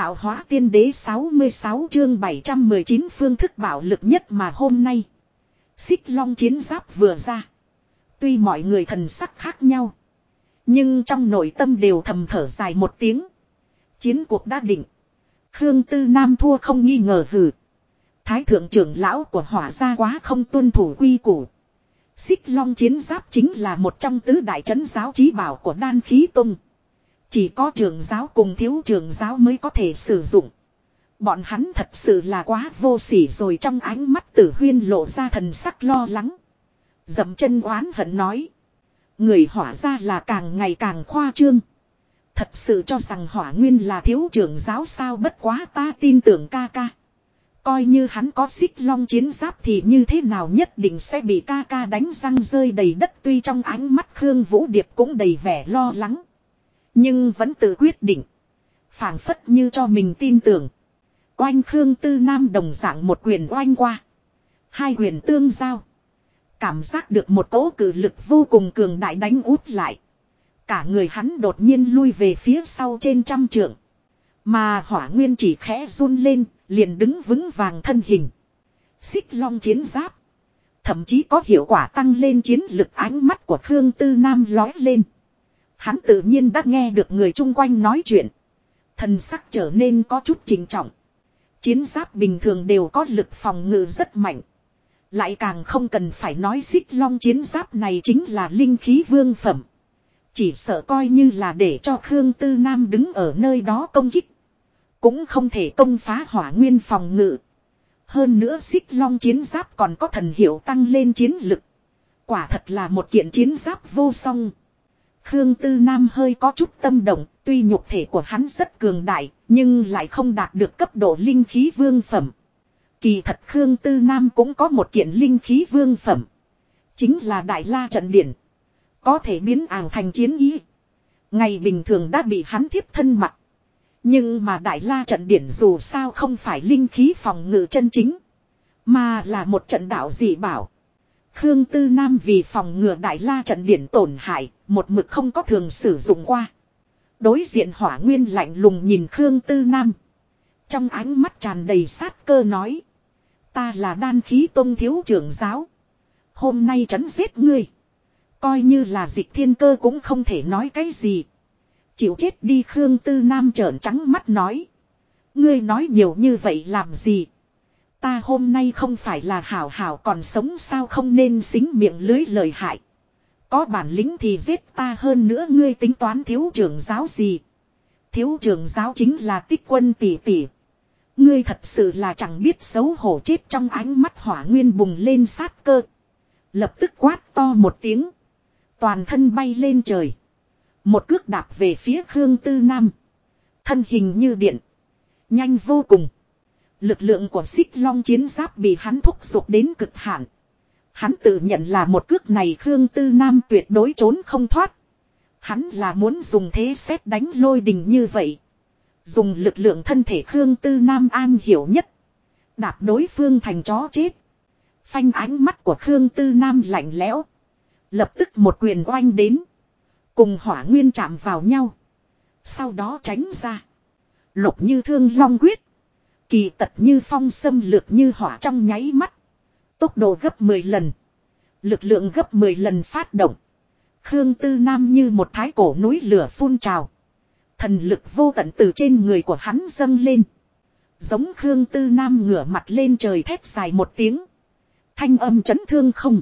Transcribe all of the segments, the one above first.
tạo hóa tiên đế 66 chương 719 phương thức bạo lực nhất mà hôm nay. Xích long chiến giáp vừa ra. Tuy mọi người thần sắc khác nhau. Nhưng trong nội tâm đều thầm thở dài một tiếng. Chiến cuộc đã định. Khương Tư Nam thua không nghi ngờ hừ. Thái thượng trưởng lão của Hỏa gia quá không tuân thủ quy củ. Xích long chiến giáp chính là một trong tứ đại trấn giáo chí bảo của Đan Khí Tông. Chỉ có trưởng giáo cùng thiếu trưởng giáo mới có thể sử dụng. Bọn hắn thật sự là quá vô sỉ rồi, trong ánh mắt Tử Huyên lộ ra thần sắc lo lắng. Dậm chân oán hận nói. Người Hỏa gia là càng ngày càng khoa trương. Thật sự cho rằng Hỏa Nguyên là thiếu trưởng giáo sao, bất quá ta tin tưởng ca ca. Coi như hắn có xích long chiến giáp thì như thế nào nhất định sẽ bị ca ca đánh răng rơi đầy đất. Tuy trong ánh mắt Khương Vũ Điệp cũng đầy vẻ lo lắng. Nhưng vẫn tự quyết định. Phảng phất như cho mình tin tưởng. Oanh, Khương Tư Nam đồng dạng một quyền oanh qua. Hai quyền tương giao. Cảm giác được một cỗ cử lực vô cùng cường đại đánh út lại. Cả người hắn đột nhiên lui về phía sau trên trăm trượng. Mà Hỏa Nguyên chỉ khẽ run lên, liền đứng vững vàng thân hình. Xích long chiến giáp. Thậm chí có hiệu quả tăng lên chiến lực. Ánh mắt của Khương Tư Nam lói lên. Hắn tự nhiên đã nghe được người chung quanh nói chuyện. Thần sắc trở nên có chút trịnh trọng. Chiến giáp bình thường đều có lực phòng ngự rất mạnh. Lại càng không cần phải nói xích long chiến giáp này chính là linh khí vương phẩm. Chỉ sợ coi như là để cho Khương Tư Nam đứng ở nơi đó công kích. Cũng không thể công phá Hỏa Nguyên phòng ngự. Hơn nữa xích long chiến giáp còn có thần hiệu tăng lên chiến lực. Quả thật là một kiện chiến giáp vô song. Khương Tư Nam hơi có chút tâm động, tuy nhục thể của hắn rất cường đại, nhưng lại không đạt được cấp độ linh khí vương phẩm. Kỳ thật Khương Tư Nam cũng có một kiện linh khí vương phẩm. Chính là Đại La Trận Điển. Có thể biến ảo thành chiến ý. Ngày bình thường đã bị hắn thiếp thân mặc. Nhưng mà Đại La Trận Điển dù sao không phải linh khí phòng ngự chân chính. Mà là một trận đạo dị bảo. Khương Tư Nam vì phòng ngừa Đại La Trận Điển tổn hại, một mực không có thường sử dụng qua. Đối diện Hỏa Nguyên lạnh lùng nhìn Khương Tư Nam. Trong ánh mắt tràn đầy sát cơ nói. Ta là Đan Khí Tông thiếu trưởng giáo. Hôm nay trấn giết ngươi. Coi như là Dịch Thiên Cơ cũng không thể nói cái gì. Chịu chết đi. Khương Tư Nam trợn trắng mắt nói. Ngươi nói nhiều như vậy làm gì? Ta hôm nay không phải là hảo hảo còn sống sao, không nên xính miệng lưới lời hại. Có bản lĩnh thì giết ta, hơn nữa ngươi tính toán thiếu trưởng giáo gì? Thiếu trưởng giáo chính là Tích Quân tỷ tỷ. Ngươi thật sự là chẳng biết xấu hổ. Chết. Trong ánh mắt Hỏa Nguyên bùng lên sát cơ. Lập tức quát to một tiếng. Toàn thân bay lên trời. Một cước đạp về phía Khương Tư Nam. Thân hình như điện. Nhanh vô cùng. Lực lượng của xích long chiến giáp bị hắn thúc giục đến cực hạn. Hắn tự nhận là một cước này Khương Tư Nam tuyệt đối trốn không thoát. Hắn là muốn dùng thế sét đánh lôi đình như vậy. Dùng lực lượng thân thể Khương Tư Nam an hiểu nhất. Đạp đối phương thành chó chết. Phanh, ánh mắt của Khương Tư Nam lạnh lẽo. Lập tức một quyền oanh đến. Cùng Hỏa Nguyên chạm vào nhau. Sau đó tránh ra. Lục như thương long quyết. Kỳ tật như phong xâm lược như hỏa, trong nháy mắt. Tốc độ gấp 10 lần. Lực lượng gấp 10 lần phát động. Khương Tư Nam như một thái cổ núi lửa phun trào. Thần lực vô tận từ trên người của hắn dâng lên. Giống Khương Tư Nam ngửa mặt lên trời thét dài một tiếng. Thanh âm chấn thương không.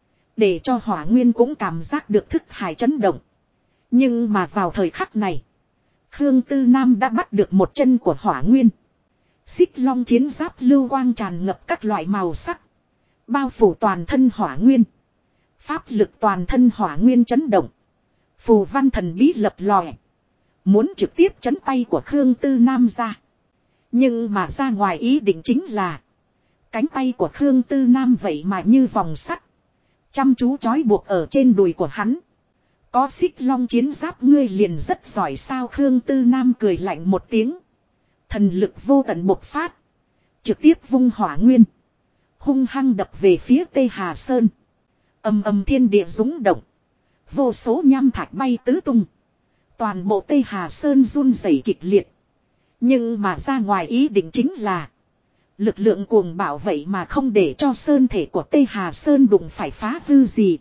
Để cho Hỏa Nguyên cũng cảm giác được thức hải chấn động. Nhưng mà vào thời khắc này. Khương Tư Nam đã bắt được một chân của Hỏa Nguyên. Xích long chiến giáp lưu quang tràn ngập các loại màu sắc. Bao phủ toàn thân Hỏa Nguyên. Pháp lực toàn thân Hỏa Nguyên chấn động. Phù văn thần bí lập lòe. Muốn trực tiếp chấn tay của Khương Tư Nam ra. Nhưng mà ra ngoài ý định chính là. Cánh tay của Khương Tư Nam vậy mà như vòng sắt. Chăm chú trói buộc ở trên đùi của hắn. Có xích long chiến giáp ngươi liền rất giỏi sao? Khương Tư Nam cười lạnh một tiếng. Thần lực vô tận bộc phát. Trực tiếp vung Hỏa Nguyên. Hung hăng đập về phía Tê Hà Sơn. Ầm ầm thiên địa rúng động. Vô số nham thạch bay tứ tung. Toàn bộ Tê Hà Sơn run rẩy kịch liệt. Nhưng mà ra ngoài ý định chính là. Lực lượng cuồng bạo vậy mà không để cho sơn thể của Tây Hà Sơn đụng phải phá hư gì.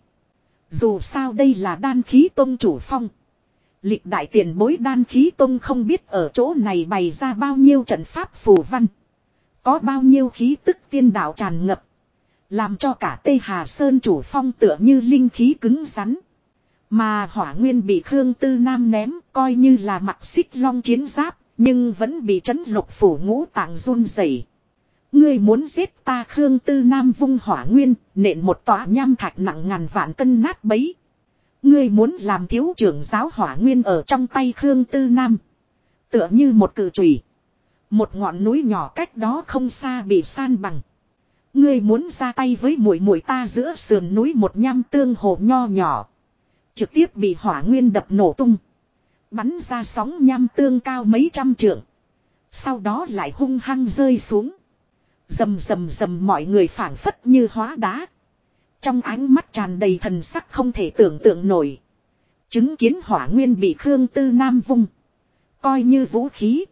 Dù sao đây là đan khí tông chủ phong. Lịch đại tiền bối đan khí tông không biết ở chỗ này bày ra bao nhiêu trận pháp phù văn. Có bao nhiêu khí tức tiên đạo tràn ngập. Làm cho cả Tây Hà Sơn chủ phong tựa như linh khí cứng rắn. Mà hỏa nguyên bị Khương Tư Nam ném coi như là mặc xích long chiến giáp. Nhưng vẫn bị trấn lục phủ ngũ tạng run rẩy. Ngươi muốn giết ta Khương Tư Nam vung hỏa nguyên, nện một tòa nham thạch nặng ngàn vạn cân nát bấy. Ngươi muốn làm thiếu trưởng giáo hỏa nguyên ở trong tay Khương Tư Nam. Tựa như một cự chùy. Một ngọn núi nhỏ cách đó không xa bị san bằng. Ngươi muốn ra tay với muội muội ta giữa sườn núi một nham tương hồ nho nhỏ. Trực tiếp bị hỏa nguyên đập nổ tung. Bắn ra sóng nham tương cao mấy trăm trượng. Sau đó lại hung hăng rơi xuống. Rầm rầm rầm mọi người phảng phất như hóa đá. Trong ánh mắt tràn đầy thần sắc không thể tưởng tượng nổi. Chứng kiến hỏa nguyên bị Khương Tư Nam vung. Coi như vũ khí.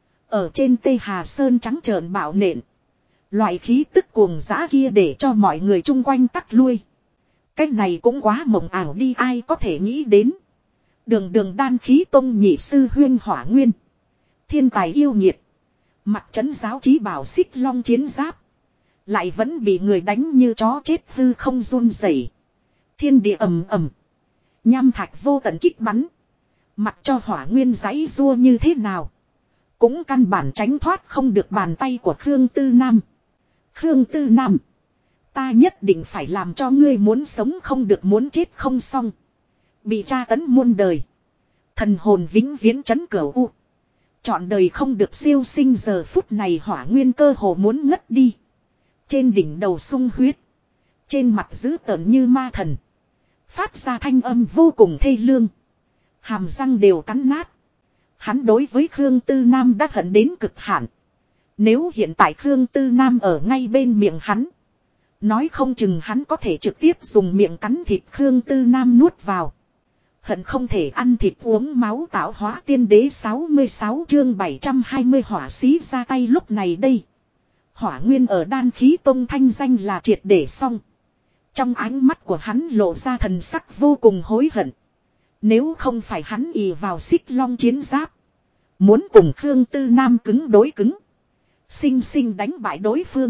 Ở trên Tây Hà Sơn trắng trợn bạo nện. Loại khí tức cuồng dã kia để cho mọi người chung quanh tắt lui. Cái này cũng quá mộng ảo đi ai có thể nghĩ đến. Đường đường đan khí tông nhị sư huyên hỏa nguyên. Thiên tài yêu nhiệt. Mặt trấn giáo chí bảo xích long chiến giáp. Lại vẫn bị người đánh như chó chết hư không run rẩy. Thiên địa ầm ầm. Nham thạch vô tận kích bắn. Mặc cho hỏa nguyên giãy rua như thế nào. Cũng căn bản tránh thoát không được bàn tay của Khương Tư Nam. Khương Tư Nam. Ta nhất định phải làm cho ngươi muốn sống không được muốn chết không xong. Bị tra tấn muôn đời. Thần hồn vĩnh viễn trấn cửu u. Chọn đời không được siêu sinh giờ phút này hỏa nguyên cơ hồ muốn ngất đi. Trên đỉnh đầu sung huyết. Trên mặt dữ tợn như ma thần. Phát ra thanh âm vô cùng thê lương. Hàm răng đều cắn nát. Hắn đối với Khương Tư Nam đã hận đến cực hạn. Nếu hiện tại Khương Tư Nam ở ngay bên miệng hắn. Nói không chừng hắn có thể trực tiếp dùng miệng cắn thịt Khương Tư Nam nuốt vào. Hận không thể ăn thịt uống máu tạo hóa tiên đế 66 chương 720 hỏa sĩ ra tay lúc này đây. Hỏa nguyên ở đan khí tông thanh danh là triệt để xong. Trong ánh mắt của hắn lộ ra thần sắc vô cùng hối hận. Nếu không phải hắn ì vào xích long chiến giáp. Muốn cùng Khương Tư Nam cứng đối cứng. Sinh sinh đánh bại đối phương.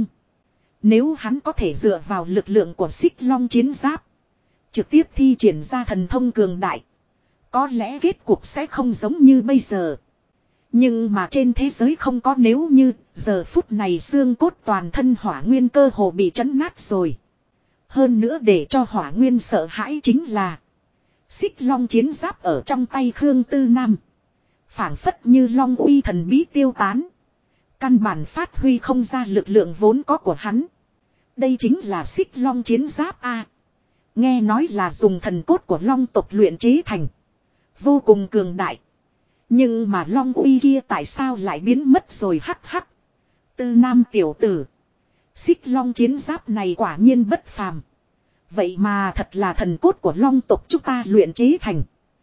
Nếu hắn có thể dựa vào lực lượng của xích long chiến giáp. Trực tiếp thi triển ra thần thông cường đại. Có lẽ kết cục sẽ không giống như bây giờ. Nhưng mà trên thế giới không có nếu như giờ phút này xương cốt toàn thân hỏa nguyên cơ hồ bị trấn nát rồi. Hơn nữa để cho hỏa nguyên sợ hãi chính là. Xích long chiến giáp ở trong tay Khương Tư Nam. Phảng phất như long uy thần bí tiêu tán. Căn bản phát huy không ra lực lượng vốn có của hắn. Đây chính là xích long chiến giáp A. Nghe nói là dùng thần cốt của long tộc luyện chế thành. Vô cùng cường đại. Nhưng mà long uy kia tại sao lại biến mất rồi hắc hắc. Tư Nam tiểu tử. Xích long chiến giáp này quả nhiên bất phàm. Vậy mà thật là thần cốt của long tộc chúng ta luyện chế thành.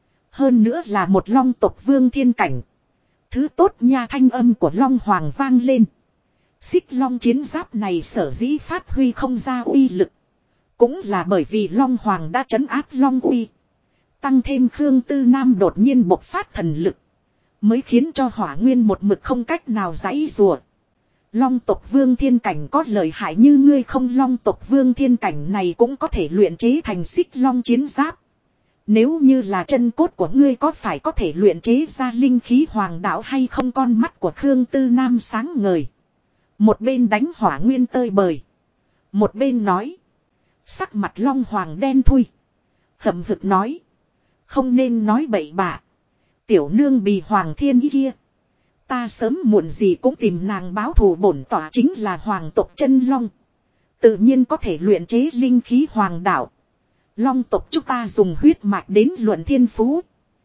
Hơn nữa là một long tộc vương thiên cảnh. Thứ tốt nha thanh âm của long hoàng vang lên. Xích long chiến giáp này sở dĩ phát huy không ra uy lực. Cũng là bởi vì long hoàng đã trấn áp long uy. Tăng thêm Khương Tư Nam đột nhiên bộc phát thần lực. Mới khiến cho hỏa nguyên một mực không cách nào giãy rùa. Long tộc vương thiên cảnh có lợi hại như ngươi không long tộc vương thiên cảnh này cũng có thể luyện chế thành xích long chiến giáp. Nếu như là chân cốt của ngươi có phải có thể luyện chế ra linh khí hoàng đạo hay không con mắt của Khương Tư Nam sáng ngời. Một bên đánh hỏa nguyên tơi bời. Một bên nói. Sắc mặt long hoàng đen thui. Hậm hực nói. Không nên nói bậy bạ. Tiểu nương bì hoàng thiên ý kia. Ta sớm muộn gì cũng tìm nàng báo thù bổn tỏa chính là hoàng tộc chân long. Tự nhiên có thể luyện chế linh khí hoàng đạo. Long tộc chúng ta dùng huyết mạch đến luận thiên phú.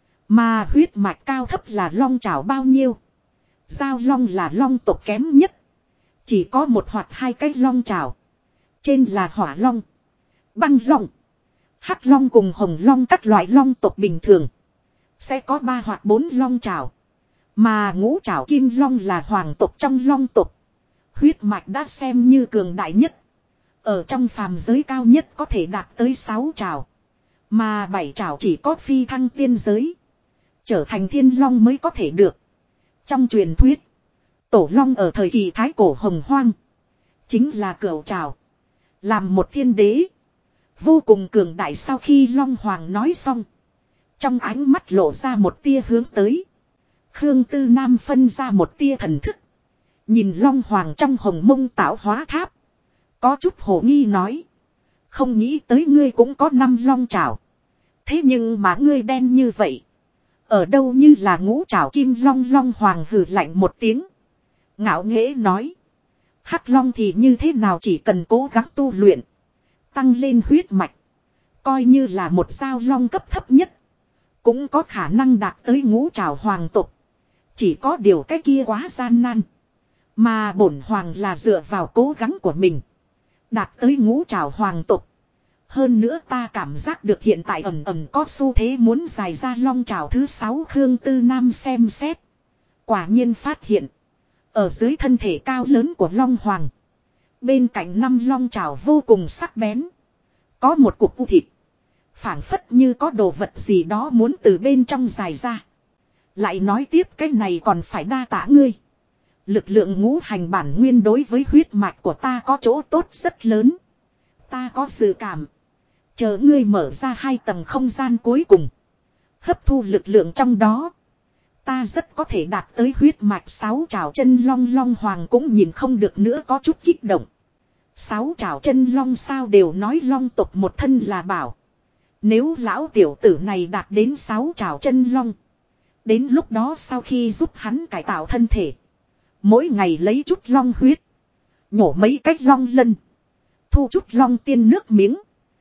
Mà huyết mạch cao thấp là long trảo bao nhiêu. Giao long là long tộc kém nhất. Chỉ có một hoặc hai cái long trảo. Trên là hỏa long, băng long, hắc long cùng hồng long các loại long tộc bình thường. Sẽ có 3 hoặc 4 long trảo. Mà ngũ trảo kim long là hoàng tộc trong long tộc. Huyết mạch đã xem như cường đại nhất. Ở trong phàm giới cao nhất có thể đạt tới 6 trảo. Mà 7 trảo chỉ có phi thăng tiên giới. Trở thành thiên long mới có thể được. Trong truyền thuyết, tổ long ở thời kỳ thái cổ hồng hoang. Chính là cửu trảo. Làm một thiên đế. Vô cùng cường đại sau khi long hoàng nói xong. Trong ánh mắt lộ ra một tia hướng tới. Khương Tư Nam phân ra một tia thần thức. Nhìn long hoàng trong hồng mông tạo hóa tháp. Có chút hồ nghi nói. Không nghĩ tới ngươi cũng có 5 long trảo. Thế nhưng mà ngươi đen như vậy. Ở đâu như là ngũ trảo kim long. Long hoàng hừ lạnh một tiếng. Ngạo nghễ nói. Hắc long thì như thế nào, chỉ cần cố gắng tu luyện. Tăng lên huyết mạch. Coi như là một sao long cấp thấp nhất. Cũng có khả năng đạt tới ngũ trảo hoàng tộc. Chỉ có điều cái kia quá gian nan. Mà bổn hoàng là dựa vào cố gắng của mình. Đạt tới ngũ trảo hoàng tộc. Hơn nữa ta cảm giác được hiện tại ẩm ẩm có xu thế muốn dài ra long trảo thứ 6. Khương Tư Nam xem xét. Quả nhiên phát hiện. Ở dưới thân thể cao lớn của long hoàng. Bên cạnh 5 long trảo vô cùng sắc bén. Có một cục u thịt. Phảng phất như có đồ vật gì đó muốn từ bên trong dài ra. Lại nói tiếp cái này còn phải đa tạ ngươi. Lực lượng ngũ hành bản nguyên đối với huyết mạch của ta có chỗ tốt rất lớn. Ta có dự cảm. Chờ ngươi mở ra 2 tầng không gian cuối cùng. Hấp thu lực lượng trong đó. Ta rất có thể đạt tới huyết mạch 6 trảo chân long. Long hoàng cũng nhìn không được nữa, có chút kích động. 6 trảo chân long sao, đều nói long tộc một thân là bảo. Nếu lão tiểu tử này đạt đến 6 trảo chân long. Đến lúc đó sau khi giúp hắn cải tạo thân thể. Mỗi ngày lấy chút long huyết. Nhổ mấy cách long lân. Thu chút long tiên nước miếng.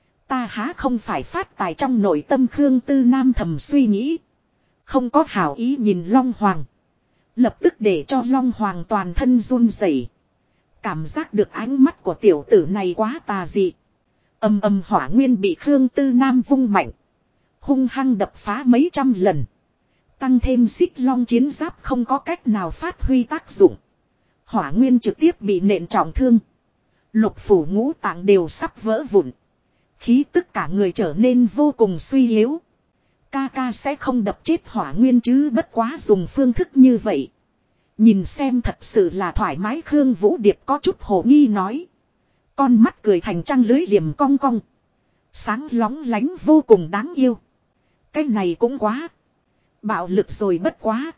Ta há không phải phát tài trong nội tâm. Khương Tư Nam thầm suy nghĩ. Không có hảo ý nhìn long hoàng. Lập tức để cho long hoàng toàn thân run rẩy. Cảm giác được ánh mắt của tiểu tử này quá tà dị. Âm âm hỏa nguyên bị Khương Tư Nam vung mạnh. Hung hăng đập phá mấy trăm lần. Tăng thêm xích long chiến giáp không có cách nào phát huy tác dụng. Hỏa nguyên trực tiếp bị nện trọng thương. Lục phủ ngũ tạng đều sắp vỡ vụn. Khí tức cả người trở nên vô cùng suy yếu. Ca ca sẽ không đập chết hỏa nguyên chứ, bất quá dùng phương thức như vậy. Nhìn xem thật sự là thoải mái. Khương Vũ Điệp có chút hồ nghi nói. Con mắt cười thành trăng lưới liềm cong cong. Sáng lóng lánh vô cùng đáng yêu. Cái này cũng quá bạo lực rồi, bất quá.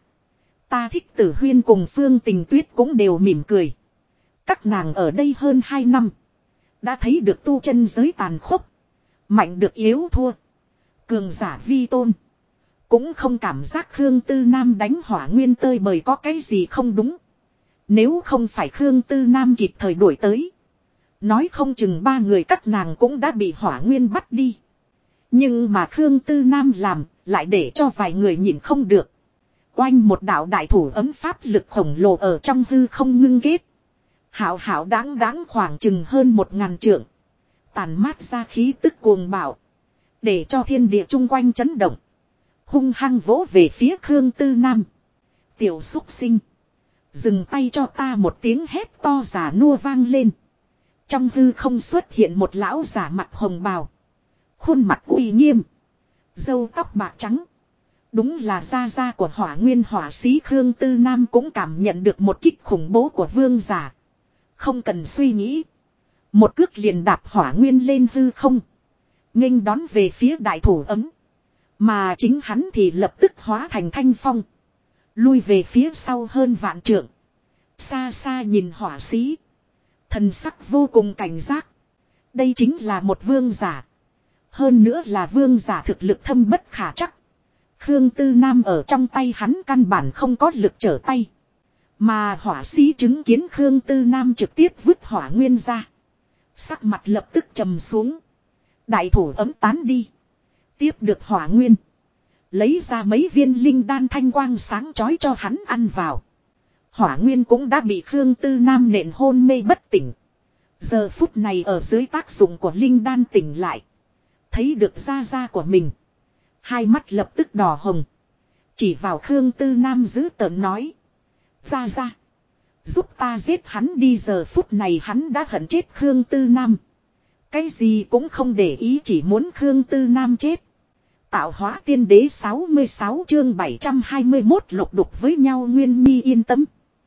Ta thích Tử Huyên cùng Phương Tình Tuyết cũng đều mỉm cười. Các nàng ở đây hơn 2 năm. Đã thấy được tu chân giới tàn khốc. Mạnh được yếu thua. Cường giả vi tôn. Cũng không cảm giác Khương Tư Nam đánh hỏa nguyên tơi bời có cái gì không đúng. Nếu không phải Khương Tư Nam kịp thời đuổi tới. Nói không chừng 3 người các nàng cũng đã bị hỏa nguyên bắt đi. Nhưng mà Khương Tư Nam làm, lại để cho vài người nhìn không được. Oanh, một đạo đại thủ ấm pháp lực khổng lồ ở trong hư không ngưng kết. Hảo hảo đáng đáng khoảng chừng hơn 1000 trượng. Tàn mát ra khí tức cuồng bạo. Để cho thiên địa chung quanh chấn động. Hung hăng vỗ về phía Khương Tư Nam. Tiểu xúc sinh. Dừng tay cho ta, một tiếng hét to giả nua vang lên. Trong hư không xuất hiện một lão giả mặt hồng bào. Khuôn mặt uy nghiêm. Râu tóc bạc trắng. Đúng là gia gia của hỏa nguyên hỏa sĩ. Khương Tư Nam cũng cảm nhận được một kích khủng bố của vương giả. Không cần suy nghĩ. Một cước liền đạp hỏa nguyên lên hư không. Nghênh đón về phía đại thủ ấm. Mà chính hắn thì lập tức hóa thành thanh phong. Lui về phía sau hơn vạn trượng. Xa xa nhìn hỏa sĩ. Thần sắc vô cùng cảnh giác. Đây chính là một vương giả. Hơn nữa là vương giả thực lực thâm bất khả trắc. Khương Tư Nam ở trong tay hắn căn bản không có lực trở tay. Mà hỏa sĩ chứng kiến Khương Tư Nam trực tiếp vứt hỏa nguyên ra. Sắc mặt lập tức trầm xuống. Đại thủ ấm tán đi. Tiếp được hỏa nguyên. Lấy ra mấy viên linh đan thanh quang sáng chói cho hắn ăn vào. Hỏa nguyên cũng đã bị Khương Tư Nam nện hôn mê bất tỉnh. Giờ phút này ở dưới tác dụng của linh đan tỉnh lại. Thấy được da da của mình. Hai mắt lập tức đỏ hồng. Chỉ vào Khương Tư Nam giữ tợn nói. Ra. Giúp ta giết hắn đi, giờ phút này hắn đã hận chết Khương Tư Nam. Cái gì cũng không để ý, chỉ muốn Khương Tư Nam chết. Tạo hóa tiên đế 66 chương 721 lục đục với nhau. Nguyên Nhi yên tâm.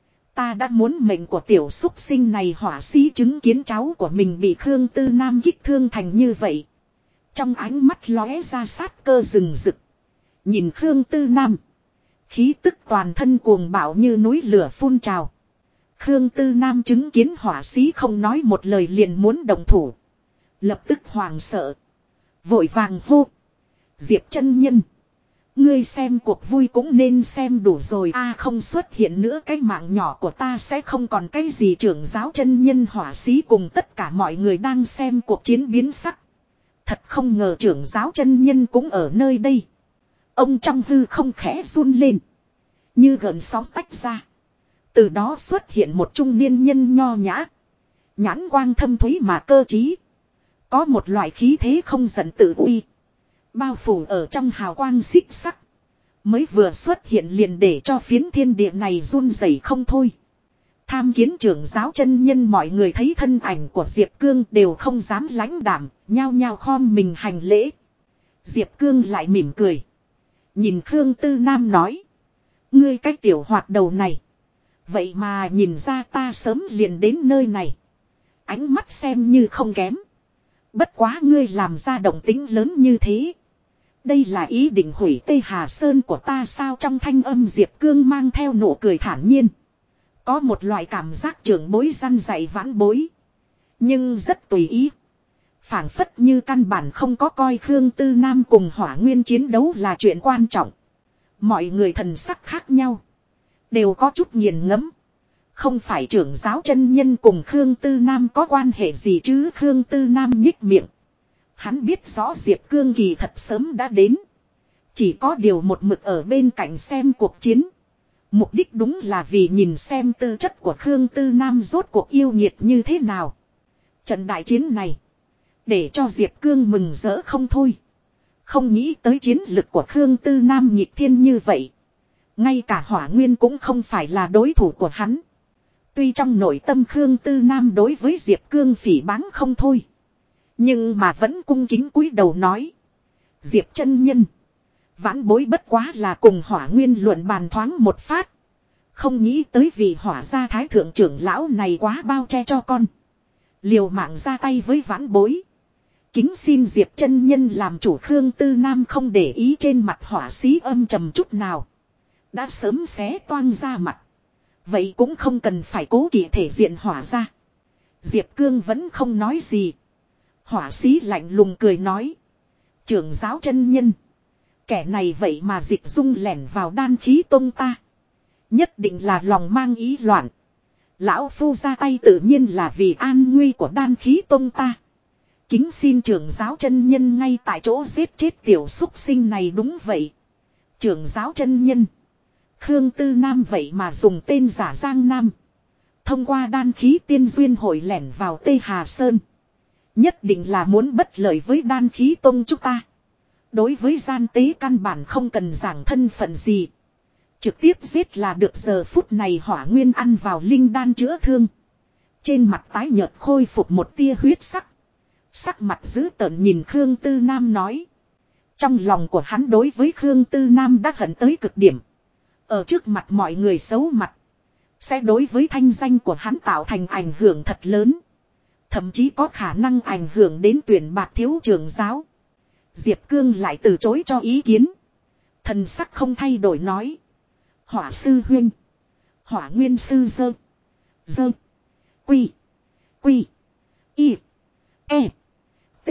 Ta đã muốn mệnh của tiểu súc sinh này. Hỏa sĩ chứng kiến cháu của mình bị Khương Tư Nam kích thương thành như vậy. Trong ánh mắt lóe ra sát cơ rừng rực. Nhìn Khương Tư Nam. Khí tức toàn thân cuồng bạo như núi lửa phun trào. Khương Tư Nam chứng kiến hỏa sĩ không nói một lời liền muốn động thủ. Lập tức hoảng sợ. Vội vàng hô. Diệp chân nhân. Ngươi xem cuộc vui cũng nên xem đủ rồi. Không xuất hiện nữa cái mạng nhỏ của ta sẽ không còn cái gì. Trưởng giáo chân nhân hỏa sĩ cùng tất cả mọi người đang xem cuộc chiến biến sắc. Thật không ngờ trưởng giáo chân nhân cũng ở nơi đây. Ông trong hư không khẽ run lên. Như gợn sóng tách ra. Từ đó xuất hiện một trung niên nhân nho nhã. Nhãn quang thâm thúy mà cơ trí. Có một loại khí thế không giận tự uy. Bao phủ ở trong hào quang xích sắc. Mới vừa xuất hiện liền để cho phiến thiên địa này run rẩy không thôi. Tham kiến trưởng giáo chân nhân, mọi người thấy thân ảnh của Diệp Cương đều không dám lãnh đạm, nhao nhao khom mình hành lễ. Diệp Cương lại mỉm cười. Nhìn Khương Tư Nam nói. Ngươi cái tiểu hoạt đầu này. Vậy mà nhìn ra ta sớm liền đến nơi này. Ánh mắt xem như không kém. Bất quá ngươi làm ra động tĩnh lớn như thế. Đây là ý định hủy Tây Hà Sơn của ta sao? Trong thanh âm Diệp Cương mang theo nụ cười thản nhiên. Có một loại cảm giác trưởng bối răn dạy vãn bối. Nhưng rất tùy ý. Phảng phất như căn bản không có coi Khương Tư Nam cùng Hỏa Nguyên chiến đấu là chuyện quan trọng. Mọi người thần sắc khác nhau. Đều có chút nghiền ngẫm. Không phải trưởng giáo chân nhân cùng Khương Tư Nam có quan hệ gì chứ? Khương Tư Nam nhích miệng. Hắn biết rõ Diệp Cương kỳ thật sớm đã đến. Chỉ có điều một mực ở bên cạnh xem cuộc chiến. Mục đích đúng là vì nhìn xem tư chất của Khương Tư Nam rốt cuộc yêu nghiệt như thế nào. Trận đại chiến này. Để cho Diệp Cương mừng rỡ không thôi. Không nghĩ tới chiến lực của Khương Tư Nam nhịp thiên như vậy. Ngay cả Hỏa Nguyên cũng không phải là đối thủ của hắn. Tuy trong nội tâm Khương Tư Nam đối với Diệp Cương phỉ báng không thôi. Nhưng mà vẫn cung kính cúi đầu nói. Diệp chân nhân. Vãn bối bất quá là cùng Hỏa Nguyên luận bàn thoáng một phát. Không nghĩ tới vị Hỏa gia thái thượng trưởng lão này quá bao che cho con. Liều mạng ra tay với vãn bối. Kính xin Diệp chân nhân làm chủ. Khương Tư Nam không để ý trên mặt hỏa sĩ âm trầm chút nào. Đã sớm xé toang ra mặt. Vậy cũng không cần phải cố kỵ thể diện hỏa ra. Diệp Cương vẫn không nói gì. Hỏa sĩ lạnh lùng cười nói. Trưởng giáo chân nhân. Kẻ này vậy mà dịch dung lẻn vào đan khí tông ta. Nhất định là lòng mang ý loạn. Lão phu ra tay tự nhiên là vì an nguy của đan khí tông ta. Kính xin trưởng giáo chân nhân ngay tại chỗ giết chết tiểu súc sinh này. Đúng vậy. Trưởng giáo chân nhân. Khương Tư Nam vậy mà dùng tên giả Giang Nam. Thông qua đan khí tiên duyên hội lẻn vào Tây Hà Sơn. Nhất định là muốn bất lợi với đan khí tông chúng ta. Đối với gian tế căn bản không cần giảng thân phận gì. Trực tiếp giết là được. Giờ phút này Hỏa Nguyên ăn vào linh đan chữa thương. Trên mặt tái nhợt khôi phục một tia huyết sắc. Sắc mặt dữ tợn nhìn Khương Tư Nam nói. Trong lòng của hắn đối với Khương Tư Nam đã hận tới cực điểm. Ở trước mặt mọi người xấu mặt. Sẽ đối với thanh danh của hắn tạo thành ảnh hưởng thật lớn. Thậm chí có khả năng ảnh hưởng đến tuyển bạt thiếu trưởng giáo. Diệp Cương lại từ chối cho ý kiến. Thần sắc không thay đổi nói. Hỏa sư huynh. Hỏa nguyên sư dơ. Dơ. Quy. Quy. Y. E. T.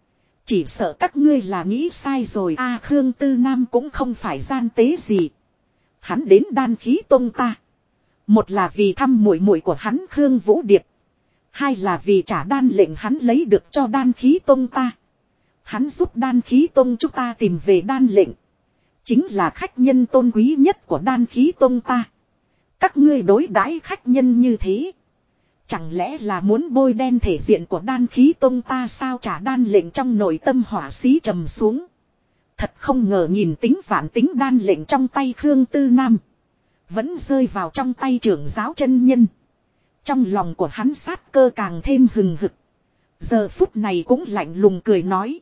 Chỉ sợ các ngươi là nghĩ sai rồi. Khương Tư Nam cũng không phải gian tế gì. Hắn đến đan khí tông ta. Một là vì thăm muội muội của hắn Khương Vũ Điệp. Hai là vì trả đan lệnh hắn lấy được cho đan khí tông ta. Hắn giúp đan khí tông chúng ta tìm về đan lệnh. Chính là khách nhân tôn quý nhất của đan khí tông ta. Các ngươi đối đãi khách nhân như thế. Chẳng lẽ là muốn bôi đen thể diện của đan khí tông ta sao? Trả đan lệnh trong nội tâm hỏa sĩ trầm xuống. Thật không ngờ nhìn tính vạn tính đan lệnh trong tay Khương Tư Nam. Vẫn rơi vào trong tay trưởng giáo chân nhân. Trong lòng của hắn sát cơ càng thêm hừng hực. Giờ phút này cũng lạnh lùng cười nói.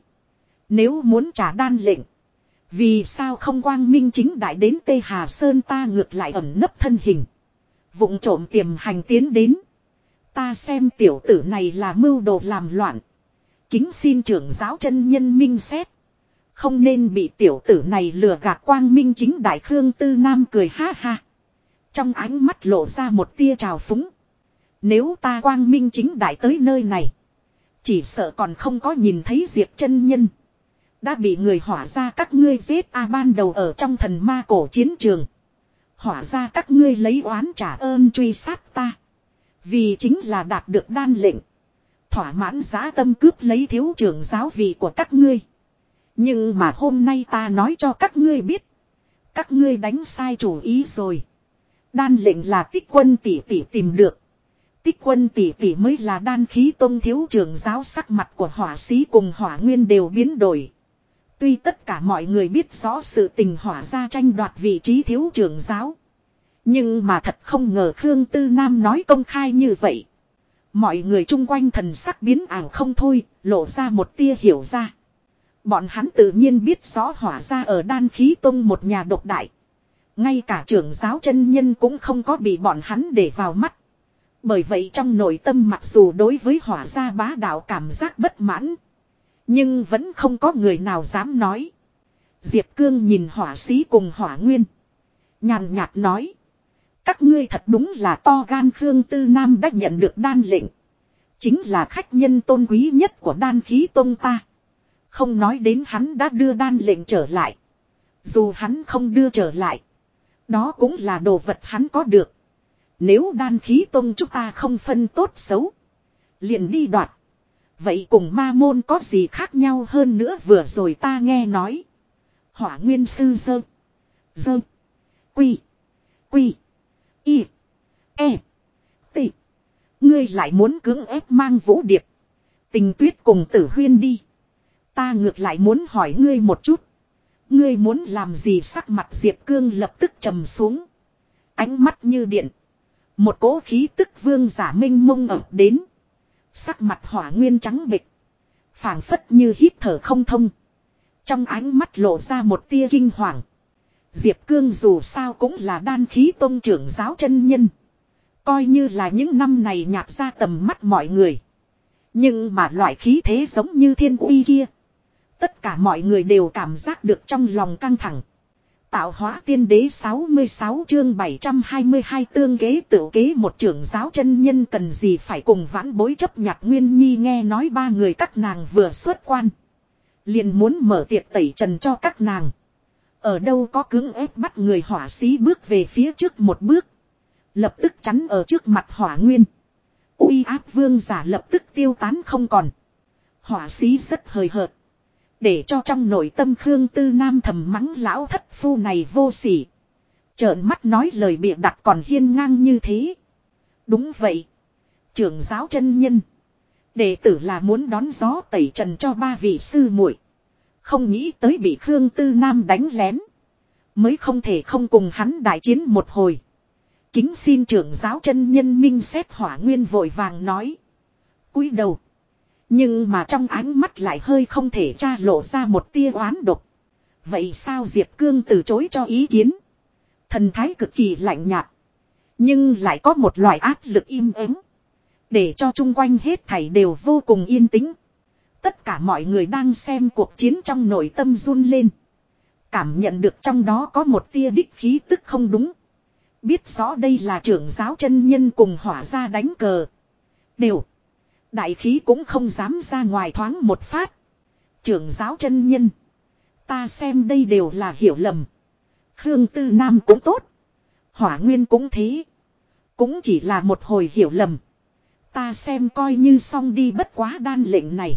Nếu muốn trả đan lệnh. Vì sao không quang minh chính đại đến Tê Hà Sơn ta ngược lại ẩn nấp thân hình. Vụng trộm tiềm hành tiến đến. Ta xem tiểu tử này là mưu đồ làm loạn. Kính xin trưởng giáo chân nhân minh xét. Không nên bị tiểu tử này lừa gạt quang minh chính đại. Khương Tư Nam cười ha ha. Trong ánh mắt lộ ra một tia trào phúng. Nếu ta quang minh chính đại tới nơi này. Chỉ sợ còn không có nhìn thấy Diệp chân nhân. Đã bị người hỏa ra các ngươi giết ban đầu ở trong thần ma cổ chiến trường. Hỏa ra các ngươi lấy oán trả ơn truy sát ta. Vì chính là đạt được đan lệnh. Thỏa mãn giá tâm cướp lấy thiếu trưởng giáo vị của các ngươi. Nhưng mà hôm nay ta nói cho các ngươi biết. Các ngươi đánh sai chủ ý rồi. Đan lệnh là Tích Quân tỷ tỷ tìm được. Tích Quân tỷ tỷ mới là Đan Khí Tông thiếu trưởng giáo. Sắc mặt của Hỏa Sĩ cùng Hỏa Nguyên đều biến đổi. Tuy tất cả mọi người biết rõ sự tình Hỏa ra tranh đoạt vị trí thiếu trưởng giáo. Nhưng mà thật không ngờ Khương Tư Nam nói công khai như vậy. Mọi người chung quanh thần sắc biến ảo không thôi, lộ ra một tia hiểu ra. Bọn hắn tự nhiên biết rõ Hỏa ra ở Đan Khí Tông một nhà độc đại. Ngay cả trưởng giáo chân nhân cũng không có bị bọn hắn để vào mắt. Bởi vậy trong nội tâm mặc dù đối với Hỏa gia bá đạo cảm giác bất mãn. Nhưng vẫn không có người nào dám nói. Diệp Cương nhìn Hỏa Sĩ cùng Hỏa Nguyên. Nhàn nhạt nói. Các ngươi thật đúng là to gan. Khương Tư Nam đã nhận được đan lệnh. Chính là khách nhân tôn quý nhất của Đan Khí Tông ta. Không nói đến hắn đã đưa đan lệnh trở lại. Dù hắn không đưa trở lại. Đó cũng là đồ vật hắn có được. Nếu Đan Khí Tông chúng ta không phân tốt xấu. Liền đi đoạt. Vậy cùng ma môn có gì khác nhau hơn nữa. Vừa rồi ta nghe nói. Hỏa Nguyên sư dơ. Quy. Y. E. T. Ngươi lại muốn cưỡng ép mang Vũ Điệp. Tình Tuyết cùng Tử Huyên đi. Ta ngược lại muốn hỏi ngươi một chút. Ngươi muốn làm gì? Sắc mặt Diệp Cương lập tức trầm xuống. Ánh mắt như điện. Một cỗ khí tức vương giả minh mông ập đến. Sắc mặt Hỏa Nguyên trắng bệch. Phảng phất như hít thở không thông. Trong ánh mắt lộ ra một tia kinh hoàng. Diệp Cương dù sao cũng là Đan Khí Tông trưởng giáo chân nhân. Coi như là những năm này nhạt ra tầm mắt mọi người. Nhưng mà loại khí thế giống như thiên uy kia. Tất cả mọi người đều cảm giác được trong lòng căng thẳng. Tạo hóa tiên đế 66 chương 722 tương kế tự kế. Một trưởng giáo chân nhân cần gì phải cùng vãn bối chấp nhặt. Nguyên Nhi nghe nói ba người các nàng vừa xuất quan. Liền muốn mở tiệc tẩy trần cho các nàng. Ở đâu có cưỡng ép bắt người. Hỏa Sĩ bước về phía trước một bước. Lập tức chắn ở trước mặt Hỏa Nguyên. Uy áp vương giả lập tức tiêu tán không còn. Hỏa Sĩ rất hời hợt. Để cho trong nội tâm Khương Tư Nam thầm mắng lão thất phu này vô sỉ. Trợn mắt nói lời bịa đặt còn hiên ngang như thế. Đúng vậy. Trưởng giáo chân nhân. Đệ tử là muốn đón gió tẩy trần cho ba vị sư muội. Không nghĩ tới bị Khương Tư Nam đánh lén. Mới không thể không cùng hắn đại chiến một hồi. Kính xin trưởng giáo chân nhân minh xét. Hỏa Nguyên vội vàng nói. Cúi đầu. Nhưng mà trong ánh mắt lại hơi không thể tra lộ ra một tia oán độc. Vậy sao? Diệp Cương từ chối cho ý kiến. Thần thái cực kỳ lạnh nhạt. Nhưng lại có một loại áp lực im ắng. Để cho chung quanh hết thảy đều vô cùng yên tĩnh. Tất cả mọi người đang xem cuộc chiến trong nội tâm run lên. Cảm nhận được trong đó có một tia đích khí tức không đúng. Biết rõ đây là trưởng giáo chân nhân cùng Hỏa ra đánh cờ. Đều. Đại khí cũng không dám ra ngoài thoáng một phát. Trưởng giáo chân nhân. Ta xem đây đều là hiểu lầm. Khương Tư Nam cũng tốt. Hỏa Nguyên cũng thế. Cũng chỉ là một hồi hiểu lầm. Ta xem coi như xong đi. Bất quá đan lệnh này.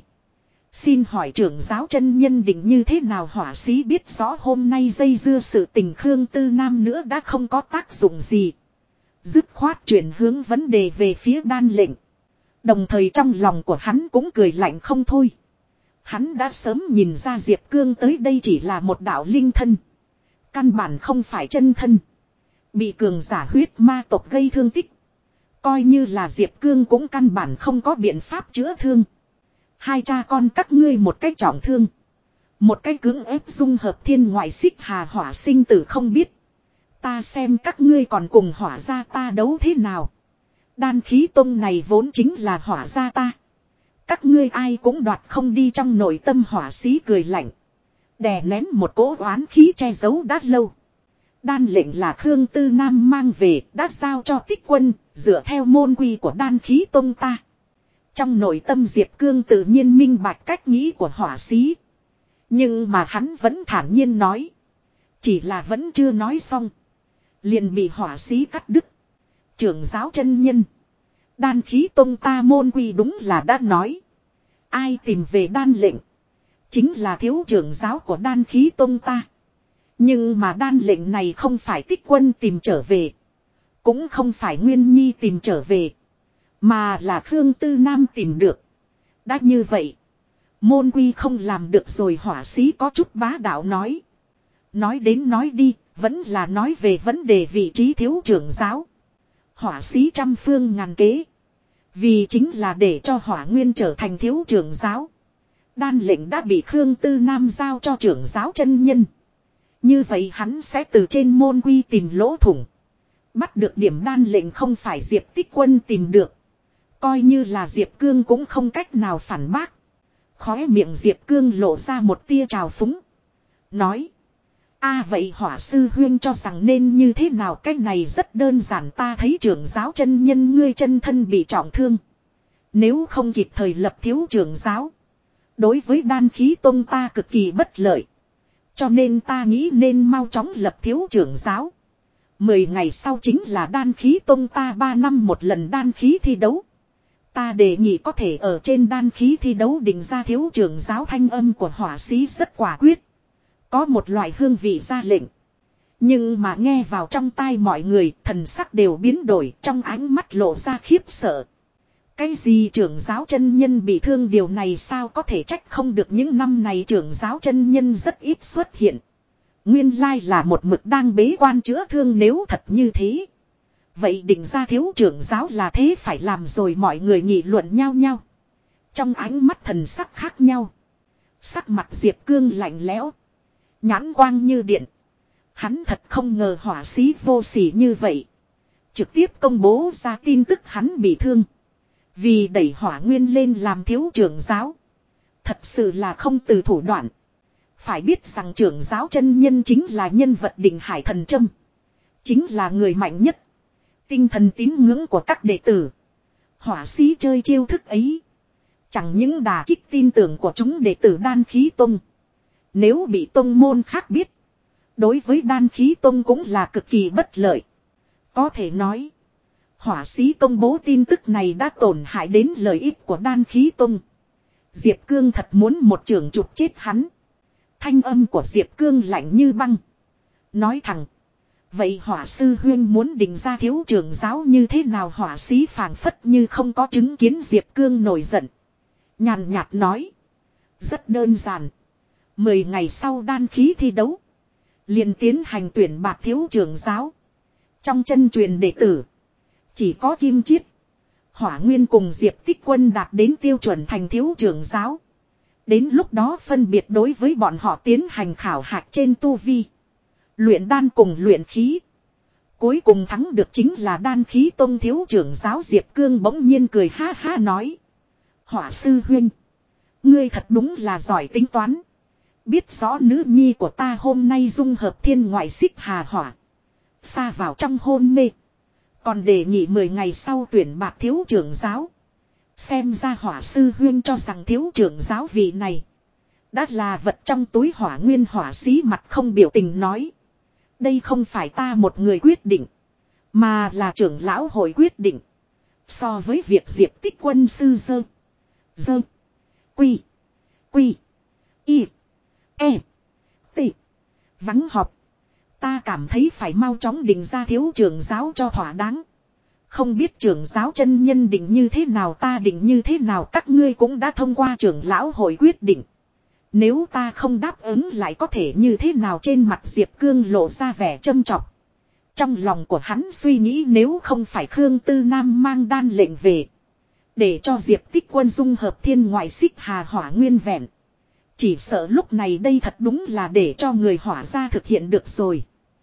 Xin hỏi trưởng giáo chân nhân định như thế nào? Hỏa Sĩ biết rõ hôm nay dây dưa sự tình Khương Tư Nam nữa đã không có tác dụng gì. Dứt khoát chuyển hướng vấn đề về phía đan lệnh. Đồng thời trong lòng của hắn cũng cười lạnh không thôi. Hắn đã sớm nhìn ra Diệp Cương tới đây chỉ là một đạo linh thân. Căn bản không phải chân thân. Bị cường giả huyết ma tộc gây thương tích. Coi như là Diệp Cương cũng căn bản không có biện pháp chữa thương. Hai cha con các ngươi một cách trọng thương. Một cách cưỡng ép dung hợp thiên ngoại xích hà hỏa sinh tử không biết. Ta xem các ngươi còn cùng hỏa gia ta đấu thế nào. Đan khí tông này vốn chính là hỏa gia ta. Các ngươi ai cũng đoạt không đi trong nội tâm hỏa sĩ cười lạnh. Đè nén một cỗ oán khí che giấu đã lâu. Đan lệnh là Khương Tư Nam mang về đã giao cho Tích Quân, dựa theo môn quy của đan khí tông ta. Trong nội tâm Diệp Cương tự nhiên minh bạch cách nghĩ của hỏa sĩ. Nhưng mà hắn vẫn thản nhiên nói. Chỉ là vẫn chưa nói xong. Liền bị hỏa sĩ cắt đứt. Trưởng giáo chân nhân. Đan khí tông ta môn quy đúng là đã nói. Ai tìm về đan lệnh. Chính là thiếu trưởng giáo của đan khí tông ta. Nhưng mà đan lệnh này không phải Tích Quân tìm trở về. Cũng không phải Nguyên Nhi tìm trở về. Mà là Khương Tư Nam tìm được. Đã như vậy. Môn quy không làm được rồi hỏa sĩ có chút bá đạo nói. Nói đến nói đi. Vẫn là nói về vấn đề vị trí thiếu trưởng giáo. Hỏa sĩ trăm phương ngàn kế. Vì chính là để cho hỏa nguyên trở thành thiếu trưởng giáo. Đan lệnh đã bị Khương Tư Nam giao cho trưởng giáo chân nhân. Như vậy hắn sẽ từ trên môn quy tìm lỗ thủng. Bắt được điểm đan lệnh không phải Diệp Tích Quân tìm được. Coi như là Diệp Cương cũng không cách nào phản bác. Khóe miệng Diệp Cương lộ ra một tia trào phúng. Nói. Vậy hỏa sư huyên cho rằng nên như thế nào, cái này rất đơn giản, ta thấy trưởng giáo chân nhân ngươi chân thân bị trọng thương. Nếu không kịp thời lập thiếu trưởng giáo. Đối với đan khí tông ta cực kỳ bất lợi. Cho nên ta nghĩ nên mau chóng lập thiếu trưởng giáo. 10 ngày sau chính là đan khí tông ta 3 năm một lần đan khí thi đấu. Ta đề nghị có thể ở trên đan khí thi đấu định ra thiếu trưởng giáo. Thanh âm của hỏa sĩ rất quả quyết. Có một loại hương vị ra lệnh. Nhưng mà nghe vào trong tai mọi người, thần sắc đều biến đổi, trong ánh mắt lộ ra khiếp sợ. Cái gì trưởng giáo chân nhân bị thương, điều này sao có thể trách không được, những năm này trưởng giáo chân nhân rất ít xuất hiện. Nguyên lai là một mực đang bế quan chữa thương, nếu thật như thế. Vậy định ra thiếu trưởng giáo là thế phải làm rồi, mọi người nghị luận nhau nhau. Trong ánh mắt thần sắc khác nhau. Sắc mặt Diệp Cương lạnh lẽo. Nhãn quang như điện. Hắn thật không ngờ hỏa sĩ vô sỉ như vậy. Trực tiếp công bố ra tin tức hắn bị thương. Vì đẩy hỏa nguyên lên làm thiếu trưởng giáo. Thật sự là không từ thủ đoạn. Phải biết rằng trưởng giáo chân nhân chính là nhân vật đỉnh hải thần châm. Chính là người mạnh nhất. Tinh thần tín ngưỡng của các đệ tử. Hỏa sĩ chơi chiêu thức ấy. Chẳng những đả kích tin tưởng của chúng đệ tử đan khí tông. Nếu bị tông môn khác biết. Đối với đan khí tông cũng là cực kỳ bất lợi. Có thể nói. Hỏa sĩ công bố tin tức này đã tổn hại đến lợi ích của đan khí tông. Diệp Cương thật muốn một trường chụp chết hắn. Thanh âm của Diệp Cương lạnh như băng. Nói thẳng. Vậy hỏa sư huyên muốn định ra thiếu trưởng giáo như thế nào, hỏa sĩ phảng phất như không có chứng kiến Diệp Cương nổi giận. Nhàn nhạt nói. Rất đơn giản. 10 ngày sau đan khí thi đấu. Liền tiến hành tuyển bạt thiếu trưởng giáo. Trong chân truyền đệ tử. Chỉ có Kim Chiết, Hỏa Nguyên cùng Diệp Tích Quân đạt đến tiêu chuẩn thành thiếu trưởng giáo. Đến lúc đó phân biệt đối với bọn họ tiến hành khảo hạch trên tu vi. Luyện đan cùng luyện khí. Cuối cùng thắng được chính là đan khí tông thiếu trưởng giáo. Diệp Cương bỗng nhiên cười ha ha nói. Hỏa sư huynh. Ngươi thật đúng là giỏi tính toán. Biết rõ nữ nhi của ta hôm nay dung hợp thiên ngoại xích hà hỏa. Xa vào trong hôn mê. Còn đề nghị 10 ngày sau tuyển bạt thiếu trưởng giáo. Xem ra hỏa sư huyên cho rằng thiếu trưởng giáo vị này. Đã là vật trong túi hỏa nguyên. Hỏa sĩ mặt không biểu tình nói. Đây không phải ta một người quyết định. Mà là trưởng lão hội quyết định. So với việc Diệp Tích Quân sư dơ. Quy. Y. E. T. Vắng họp. Ta cảm thấy phải mau chóng định ra thiếu trưởng giáo cho thỏa đáng. Không biết trưởng giáo chân nhân định như thế nào, ta định như thế nào, các ngươi cũng đã thông qua trưởng lão hội quyết định. Nếu ta không đáp ứng lại có thể như thế nào, trên mặt Diệp Cương lộ ra vẻ châm chọc. Trong lòng của hắn suy nghĩ nếu không phải Khương Tư Nam mang đan lệnh về. Để cho Diệp Tích Quân dung hợp thiên ngoại xích hà hỏa nguyên vẹn. Chỉ sợ lúc này đây thật đúng là để cho người hỏa gia thực hiện được rồi.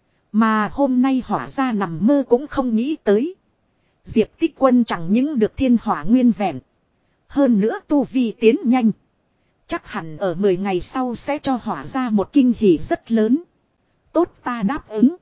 Mà hôm nay hỏa gia nằm mơ cũng không nghĩ tới. Diệp Tích Quân chẳng những được thiên hỏa nguyên vẹn. Hơn nữa tu vi tiến nhanh. Chắc hẳn ở 10 ngày sau sẽ cho hỏa gia một kinh hỉ rất lớn. Tốt, ta đáp ứng.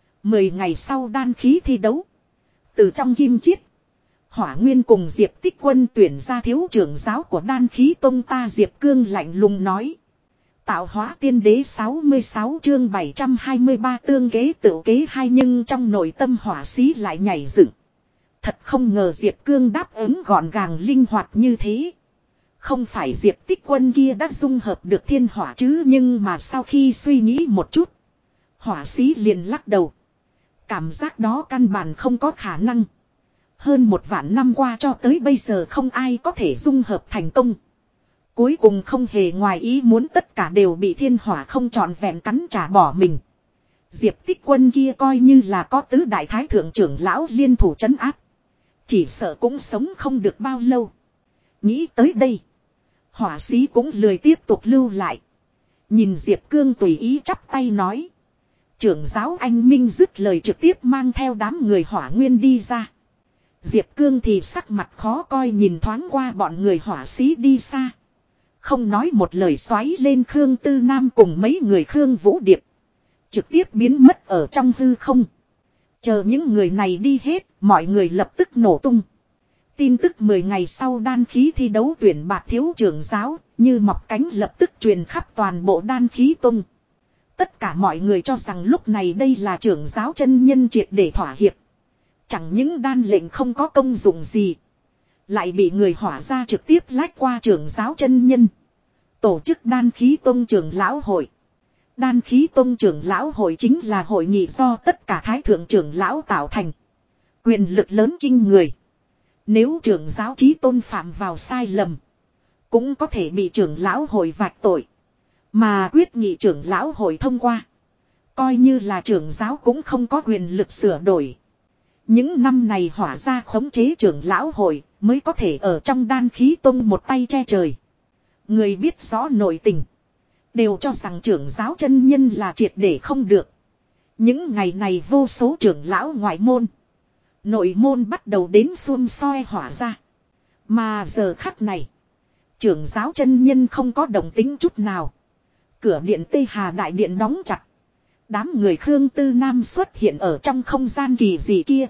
10 ngày sau đan khí thi đấu. Từ trong kim chiết. Hỏa Nguyên cùng Diệp Tích Quân tuyển ra thiếu trưởng giáo của đan khí tông ta. Diệp Cương lạnh lùng nói. Tạo hóa tiên đế 66 chương 723 tương kế tự kế hai, nhưng trong nội tâm hỏa sĩ lại nhảy dựng. Thật không ngờ Diệp Cương đáp ứng gọn gàng linh hoạt như thế. Không phải Diệp Tích Quân kia đã dung hợp được thiên hỏa chứ, nhưng mà sau khi suy nghĩ một chút. Hỏa sĩ liền lắc đầu. Cảm giác đó căn bản không có khả năng. Hơn 1 vạn năm qua cho tới bây giờ không ai có thể dung hợp thành công. Cuối cùng không hề ngoài ý muốn, tất cả đều bị thiên hỏa không trọn vẹn cắn trả bỏ mình. Diệp Tích Quân kia coi như là có tứ đại thái thượng trưởng lão liên thủ trấn áp. Chỉ sợ cũng sống không được bao lâu. Nghĩ tới đây. Hỏa sĩ cũng lười tiếp tục lưu lại. Nhìn Diệp Cương tùy ý chắp tay nói. Trưởng giáo anh Minh dứt lời trực tiếp mang theo đám người hỏa nguyên đi ra. Diệp Cương thì sắc mặt khó coi nhìn thoáng qua bọn người hỏa sĩ đi xa. Không nói một lời xoáy lên Khương Tư Nam cùng mấy người Khương Vũ Điệp. Trực tiếp biến mất ở trong hư không. Chờ những người này đi hết, mọi người lập tức nổ tung. Tin tức 10 ngày sau đan khí thi đấu tuyển bạt thiếu trưởng giáo, như mọc cánh lập tức truyền khắp toàn bộ đan khí tông. Tất cả mọi người cho rằng lúc này đây là trưởng giáo chân nhân triệt để thỏa hiệp. Chẳng những đan lệnh không có công dụng gì, lại bị người hỏa gia trực tiếp lách qua trưởng giáo chân nhân. Tổ chức đan khí tông trưởng lão hội. Đan khí tông trưởng lão hội chính là hội nghị do tất cả thái thượng trưởng lão tạo thành. Quyền lực lớn kinh người. Nếu trưởng giáo chí tôn phạm vào sai lầm, cũng có thể bị trưởng lão hội vạch tội. Mà quyết nghị trưởng lão hội thông qua, coi như là trưởng giáo cũng không có quyền lực sửa đổi. Những năm này hỏa gia khống chế trưởng lão hội mới có thể ở trong đan khí tông một tay che trời. Người biết rõ nội tình đều cho rằng trưởng giáo chân nhân là triệt để không được. Những ngày này vô số trưởng lão ngoại môn, nội môn bắt đầu đến xung soi hỏa ra. Mà giờ khắc này, trưởng giáo chân nhân không có động tính chút nào. Cửa điện Tây Hà đại điện đóng chặt. Đám người Khương Tư Nam xuất hiện ở trong không gian kỳ dị kia.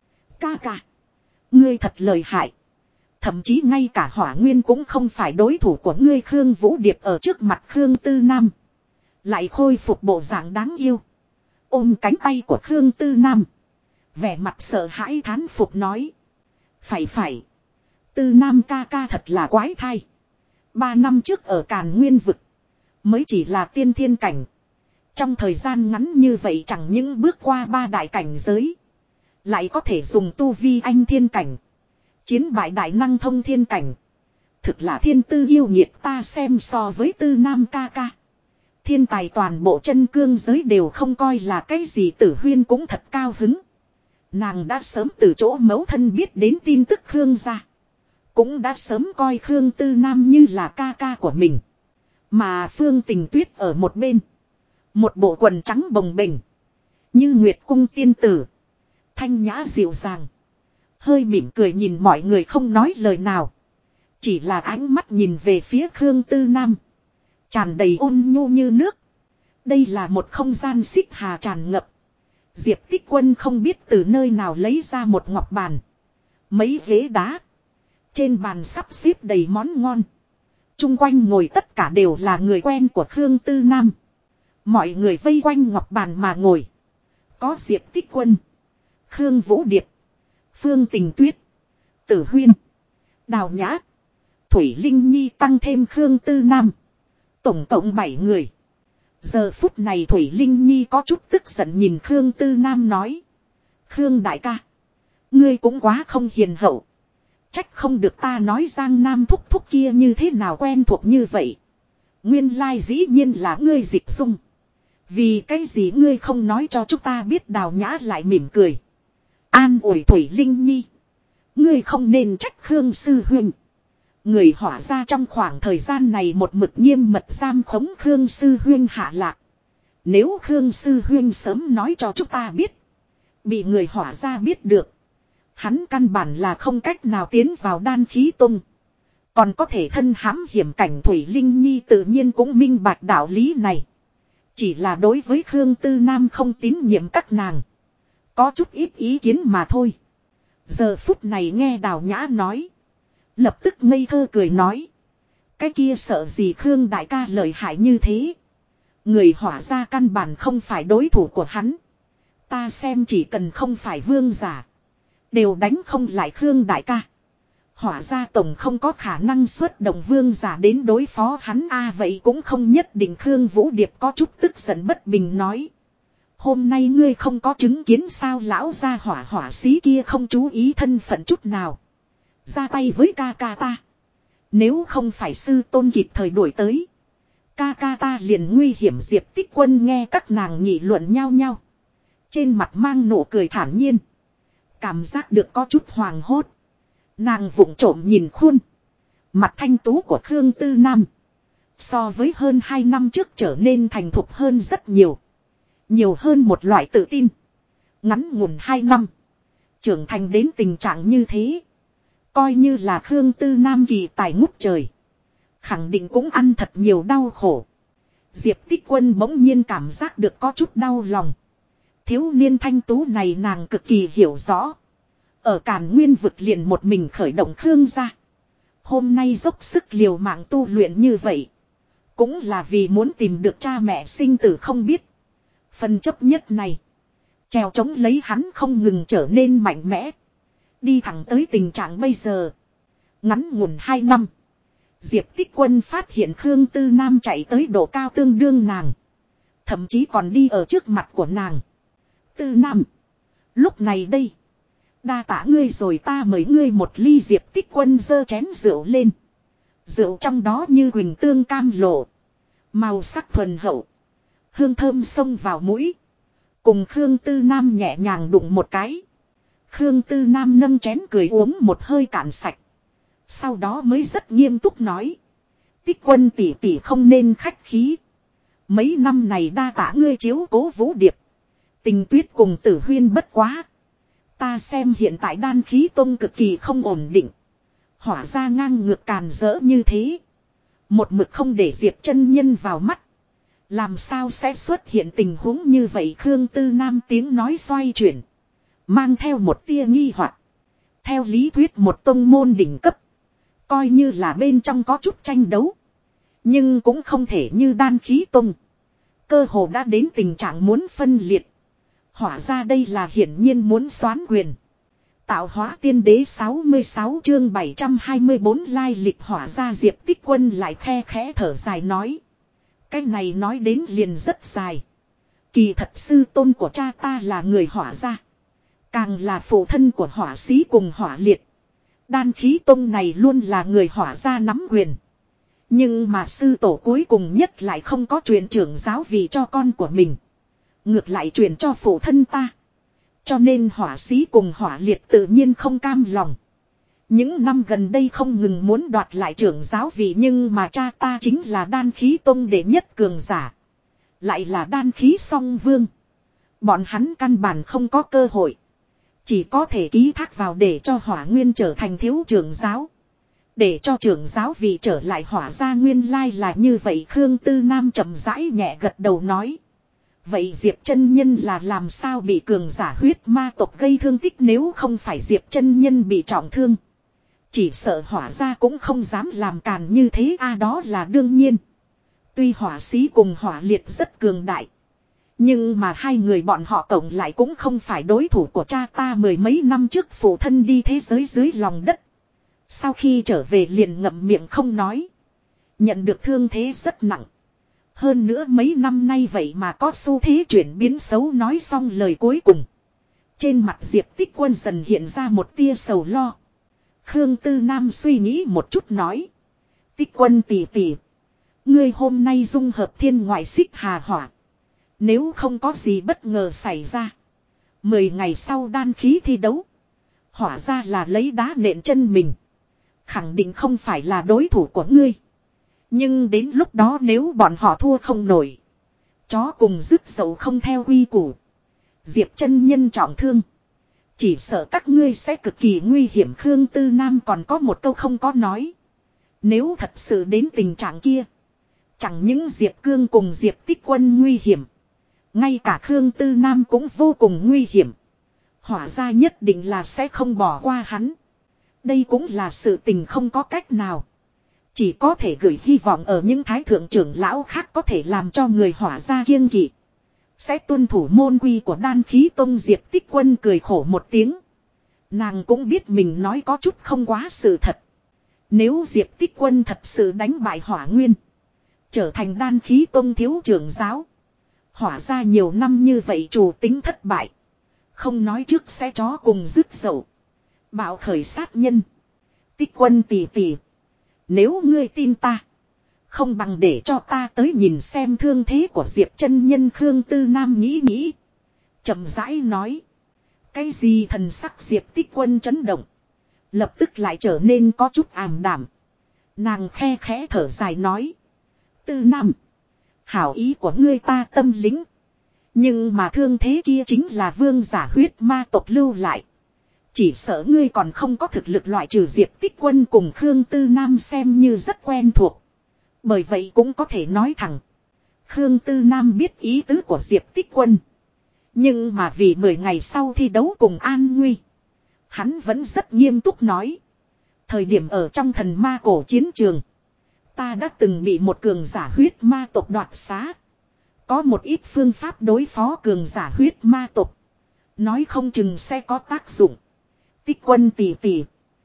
Ca ca, ngươi thật lợi hại. Thậm chí ngay cả hỏa nguyên cũng không phải đối thủ của ngươi. Khương Vũ Điệp ở trước mặt Khương Tư Nam lại khôi phục bộ dạng đáng yêu, ôm cánh tay của Khương Tư Nam, vẻ mặt sợ hãi thán phục nói. Phải, Tư Nam ca ca thật là quái thai. 3 năm trước ở Càn Nguyên vực mới chỉ là tiên thiên cảnh. Trong thời gian ngắn như vậy chẳng những bước qua 3 đại cảnh giới, lại có thể dùng tu vi anh thiên cảnh chiến bại đại năng thông thiên cảnh. Thực là thiên tư yêu nghiệt. Ta xem so với Tư Nam ca ca, thiên tài toàn bộ chân cương giới đều không coi là cái gì. Tử Huyên cũng thật cao hứng. Nàng đã sớm từ chỗ mẫu thân biết đến tin tức Khương gia, cũng đã sớm coi Khương Tư Nam như là ca ca của mình. Mà Phương Tình Tuyết ở một bên, một bộ quần trắng bồng bềnh, như nguyệt cung tiên tử, thanh nhã dịu dàng, hơi mỉm cười nhìn mọi người không nói lời nào. Chỉ là ánh mắt nhìn về phía Khương Tư Nam, tràn đầy ôn nhu như nước. Đây là một không gian xích hà tràn ngập. Diệp Tích Quân không biết từ nơi nào lấy ra một ngọc bàn, mấy ghế đá. Trên bàn sắp xếp đầy món ngon. Chung quanh ngồi tất cả đều là người quen của Khương Tư Nam. Mọi người vây quanh ngọc bàn mà ngồi. Có Diệp Tích Quân, Khương Vũ Điệp, Phương Tình Tuyết, Tử Huyên, Đào Nhã, Thủy Linh Nhi tăng thêm Khương Tư Nam. Tổng cộng 7 người. Giờ phút này Thủy Linh Nhi có chút tức giận nhìn Khương Tư Nam nói. Khương đại ca, ngươi cũng quá không hiền hậu. Trách không được ta nói Giang Nam thúc thúc kia như thế nào quen thuộc như vậy. Nguyên lai dĩ nhiên là ngươi Dịch Dung. Vì cái gì ngươi không nói cho chúng ta biết? Đào Nhã lại mỉm cười. An ủi Thủy Linh Nhi. Ngươi không nên trách Khương sư huynh. Người Hỏa gia trong khoảng thời gian này một mực nghiêm mật giam khống Khương sư huynh hạ lạc. Nếu Khương sư huynh sớm nói cho chúng ta biết. Bị người Hỏa gia biết được. Hắn căn bản là không cách nào tiến vào Đan Khí Tông. Còn có thể thân hãm hiểm cảnh. Thủy Linh Nhi tự nhiên cũng minh bạch đạo lý này. Chỉ là đối với Khương Tư Nam không tín nhiệm các nàng. Có chút ít ý kiến mà thôi. Giờ phút này nghe Đào Nhã nói. Lập tức ngây thơ cười nói. Cái kia sợ gì Khương đại ca lợi hại như thế. Người Hỏa gia căn bản không phải đối thủ của hắn. Ta xem chỉ cần không phải vương giả. Đều đánh không lại Khương đại ca. Hỏa gia tổng không có khả năng xuất động vương giả đến đối phó hắn vậy cũng không nhất định. Khương Vũ Điệp có chút tức giận bất bình nói. Hôm nay ngươi không có chứng kiến sao? Lão gia hỏa sĩ kia không chú ý thân phận chút nào. Ra tay với ca ca ta. Nếu không phải sư tôn kịp thời đuổi tới. Ca ca ta liền nguy hiểm. Diệp Tích Quân nghe các nàng nghị luận nhau nhau. Trên mặt mang nụ cười thản nhiên. Cảm giác được có chút hoàng hốt. Nàng vụng trộm nhìn khuôn. Mặt thanh tú của Khương Tư Nam. So với hơn 2 năm trước trở nên thành thục hơn rất nhiều. Nhiều hơn một loại tự tin. Ngắn ngủn 2 năm. Trưởng thành đến tình trạng như thế. Coi như là Khương Tư Nam kỳ tài ngút trời. Khẳng định cũng ăn thật nhiều đau khổ. Diệp Tích Quân bỗng nhiên cảm giác được có chút đau lòng. Thiếu niên thanh tú này nàng cực kỳ hiểu rõ. Ở Càn Nguyên vực liền một mình khởi động Khương gia. Hôm nay dốc sức liều mạng tu luyện như vậy. Cũng là vì muốn tìm được cha mẹ sinh tử không biết. Phần chấp nhất này. Trèo chống lấy hắn không ngừng trở nên mạnh mẽ. Đi thẳng tới tình trạng bây giờ. Ngắn ngủn 2 năm. Diệp Tích Quân phát hiện Khương Tư Nam chạy tới độ cao tương đương nàng. Thậm chí còn đi ở trước mặt của nàng. Tư Nam. Lúc này đây. Đa tả ngươi rồi, ta mời ngươi một ly. Diệp Tích Quân giơ chén rượu lên. Rượu trong đó như huỳnh tương cam lộ. Màu sắc thuần hậu. Hương thơm xông vào mũi. Cùng Khương Tư Nam nhẹ nhàng đụng một cái. Khương Tư Nam nâng chén cười uống một hơi cạn sạch. Sau đó mới rất nghiêm túc nói. Tích Quân tỷ tỷ không nên khách khí. Mấy năm này đa tả ngươi chiếu cố Vũ Điệp. Tình Tuyết cùng Tử Huyên bất quá. Ta xem hiện tại Đan Khí Tông cực kỳ không ổn định. Hỏa ra ngang ngược càn rỡ như thế. Một mực không để Diệp chân nhân vào mắt. Làm sao sẽ xuất hiện tình huống như vậy? Khương Tư Nam tiếng nói xoay chuyển. Mang theo một tia nghi hoặc. Theo lý thuyết một tông môn đỉnh cấp. Coi như là bên trong có chút tranh đấu. Nhưng cũng không thể như Đan Khí Tông. Cơ hồ đã đến tình trạng muốn phân liệt. Hỏa ra đây là hiển nhiên muốn soán quyền. Tạo hóa tiên đế 66 chương 724 lai lịch hỏa ra. Diệp Tích Quân lại khe khẽ thở dài nói. Cái này nói đến liền rất dài. Kỳ thật sư tôn của cha ta là người hỏa ra. Càng là phụ thân của hỏa sĩ cùng hỏa liệt. Đan Khí Tông này luôn là người hỏa ra nắm quyền. Nhưng mà sư tổ cuối cùng nhất lại không có truyền trưởng giáo vị cho con của mình. Ngược lại truyền cho phụ thân ta. Cho nên hỏa sĩ cùng hỏa liệt tự nhiên không cam lòng. Những năm gần đây không ngừng muốn đoạt lại trưởng giáo vị, nhưng mà cha ta chính là Đan Khí Tông đệ nhất cường giả. Lại là đan khí song vương. Bọn hắn căn bản không có cơ hội. Chỉ có thể ký thác vào để cho Hỏa Nguyên trở thành thiếu trưởng giáo. Để cho trưởng giáo vị trở lại Hỏa gia. Nguyên lai là như vậy. Khương Tư Nam chậm rãi nhẹ gật đầu nói. Vậy Diệp chân nhân là làm sao bị cường giả huyết ma tộc gây thương tích? Nếu không phải Diệp chân nhân bị trọng thương, chỉ sợ Hỏa gia cũng không dám làm càn như thế. Đó là đương nhiên. Tuy hỏa sĩ cùng hỏa liệt rất cường đại, nhưng mà hai người bọn họ cộng lại cũng không phải đối thủ của cha ta. Mười mấy năm trước phụ thân đi thế giới dưới lòng đất. Sau khi trở về liền ngậm miệng không nói. Nhận được thương thế rất nặng. Hơn nữa mấy năm nay vậy mà có xu thế chuyển biến xấu. Nói xong lời cuối cùng, trên mặt Diệp Tích Quân dần hiện ra một tia sầu lo. Khương Tư Nam suy nghĩ một chút nói. Tích Quân tỷ tỷ, Ngươi hôm nay dung hợp thiên ngoại xích hà hỏa. Nếu không có gì bất ngờ xảy ra. 10 ngày sau đan khí thi đấu. Hỏa ra là lấy đá nện chân mình. Khẳng định không phải là đối thủ của ngươi. Nhưng đến lúc đó nếu bọn họ thua không nổi. Chó cùng dứt dậu không theo quy củ. Diệp chân nhân trọng thương. Chỉ sợ các ngươi sẽ cực kỳ nguy hiểm. Khương Tư Nam còn có một câu không có nói. Nếu thật sự đến tình trạng kia. Chẳng những Diệp Cương cùng Diệp Tích Quân nguy hiểm. Ngay cả Khương Tư Nam cũng vô cùng nguy hiểm. Hỏa ra nhất định là sẽ không bỏ qua hắn. Đây cũng là sự tình không có cách nào. Chỉ có thể gửi hy vọng ở những thái thượng trưởng lão khác có thể làm cho người hỏa ra kiêng kỵ. Sẽ tuân thủ môn quy của đan khí tông. Diệp Tích Quân cười khổ một tiếng. Nàng cũng biết mình nói có chút không quá sự thật. Nếu Diệp Tích Quân thật sự đánh bại Hỏa Nguyên. Trở thành đan khí tông thiếu trưởng giáo. Hỏa ra nhiều năm như vậy chủ tính thất bại. Không nói trước sẽ chó cùng dứt dậu. Bạo khởi sát nhân. Tích Quân tỉ tỉ. Nếu ngươi tin ta. Không bằng để cho ta tới nhìn xem thương thế của Diệp chân nhân. Khương Tư Nam nghĩ. Chậm rãi nói. Cái gì thần sắc Diệp Tích Quân chấn động. Lập tức lại trở nên có chút ảm đảm. Nàng khe khẽ thở dài nói. Tư Nam. Hảo ý của ngươi ta tâm lính. Nhưng mà thương thế kia chính là vương giả huyết ma tộc lưu lại. Chỉ sợ ngươi còn không có thực lực loại trừ. Diệp Tích Quân cùng Khương Tư Nam xem như rất quen thuộc. Bởi vậy cũng có thể nói thẳng. Khương Tư Nam biết ý tứ của Diệp Tích Quân. Nhưng mà vì 10 ngày sau thi đấu cùng An Nguy. Hắn vẫn rất nghiêm túc nói. Thời điểm ở trong thần ma cổ chiến trường. Ta đã từng bị một cường giả huyết ma tộc đoạt xá. Có một ít phương pháp đối phó cường giả huyết ma tộc. Nói không chừng sẽ có tác dụng. Tích Quân tỉ tỉ.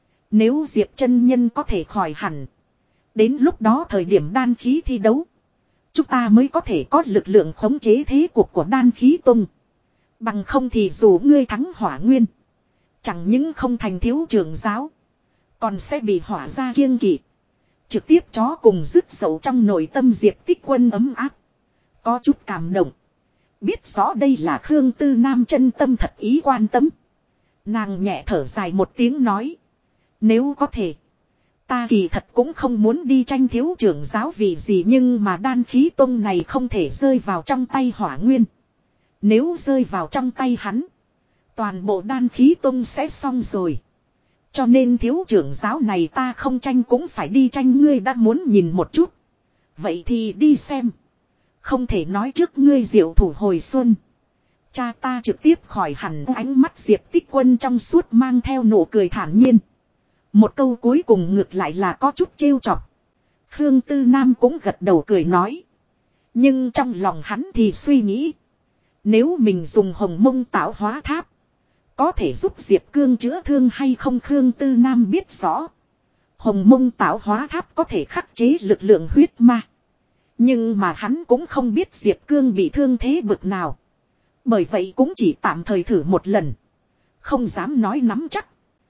Nếu Diệp chân nhân có thể khỏi hẳn. Đến lúc đó thời điểm đan khí thi đấu. Chúng ta mới có thể có lực lượng khống chế thế cuộc của đan khí tông. Bằng không thì dù ngươi thắng Hỏa Nguyên. Chẳng những không thành thiếu trưởng giáo. Còn sẽ bị hỏa ra kiêng kỵ. Trực tiếp chó cùng dứt dậu. Trong nội tâm Diệp Tích Quân ấm áp. Có chút cảm động. Biết rõ đây là Khương Tư Nam chân tâm thật ý quan tâm. Nàng nhẹ thở dài một tiếng nói. Nếu có thể. Ta kỳ thật cũng không muốn đi tranh thiếu trưởng giáo vì gì. Nhưng mà đan khí tông này không thể rơi vào trong tay Hỏa Nguyên. Nếu rơi vào trong tay hắn. Toàn bộ đan khí tông sẽ xong rồi. Cho nên thiếu trưởng giáo này ta không tranh cũng phải đi tranh. Ngươi đã muốn nhìn một chút. Vậy thì đi xem. Không thể nói trước ngươi diệu thủ hồi xuân. Cha ta trực tiếp khỏi hẳn. Ánh mắt Diệp Tích Quân trong suốt mang theo nụ cười thản nhiên. Một câu cuối cùng ngược lại là có chút trêu chọc. Khương Tư Nam cũng gật đầu cười nói. Nhưng trong lòng hắn thì suy nghĩ. Nếu mình dùng hồng mông tạo hóa tháp. Có thể giúp Diệp Cương chữa thương hay không. Khương Tư Nam biết rõ. Hồng mông tạo hóa tháp có thể khắc chế lực lượng huyết ma. Nhưng mà hắn cũng không biết Diệp Cương bị thương thế bực nào. Bởi vậy cũng chỉ tạm thời thử một lần. Không dám nói nắm chắc.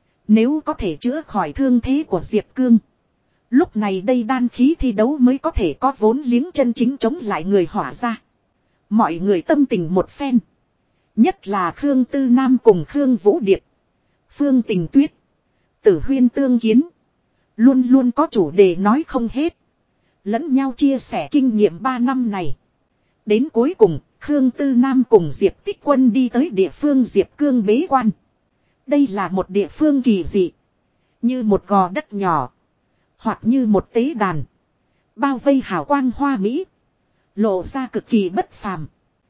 Nếu có thể chữa khỏi thương thế của Diệp Cương. Lúc này đây đan khí thi đấu mới có thể có vốn liếng chân chính chống lại người hỏa ra. Mọi người tâm tình một phen. Nhất là Khương Tư Nam cùng Khương Vũ Điệp. Phương Tình Tuyết. Tử Huyên tương kiến. Luôn luôn có chủ đề nói không hết. Lẫn nhau chia sẻ kinh nghiệm 3 năm này. Đến cuối cùng, Khương Tư Nam cùng Diệp Tích Quân đi tới địa phương Diệp Cương bế quan. Đây là một địa phương kỳ dị. Như một gò đất nhỏ. Hoặc như một tế đàn. Bao vây hào quang hoa mỹ. Lộ ra cực kỳ bất phàm.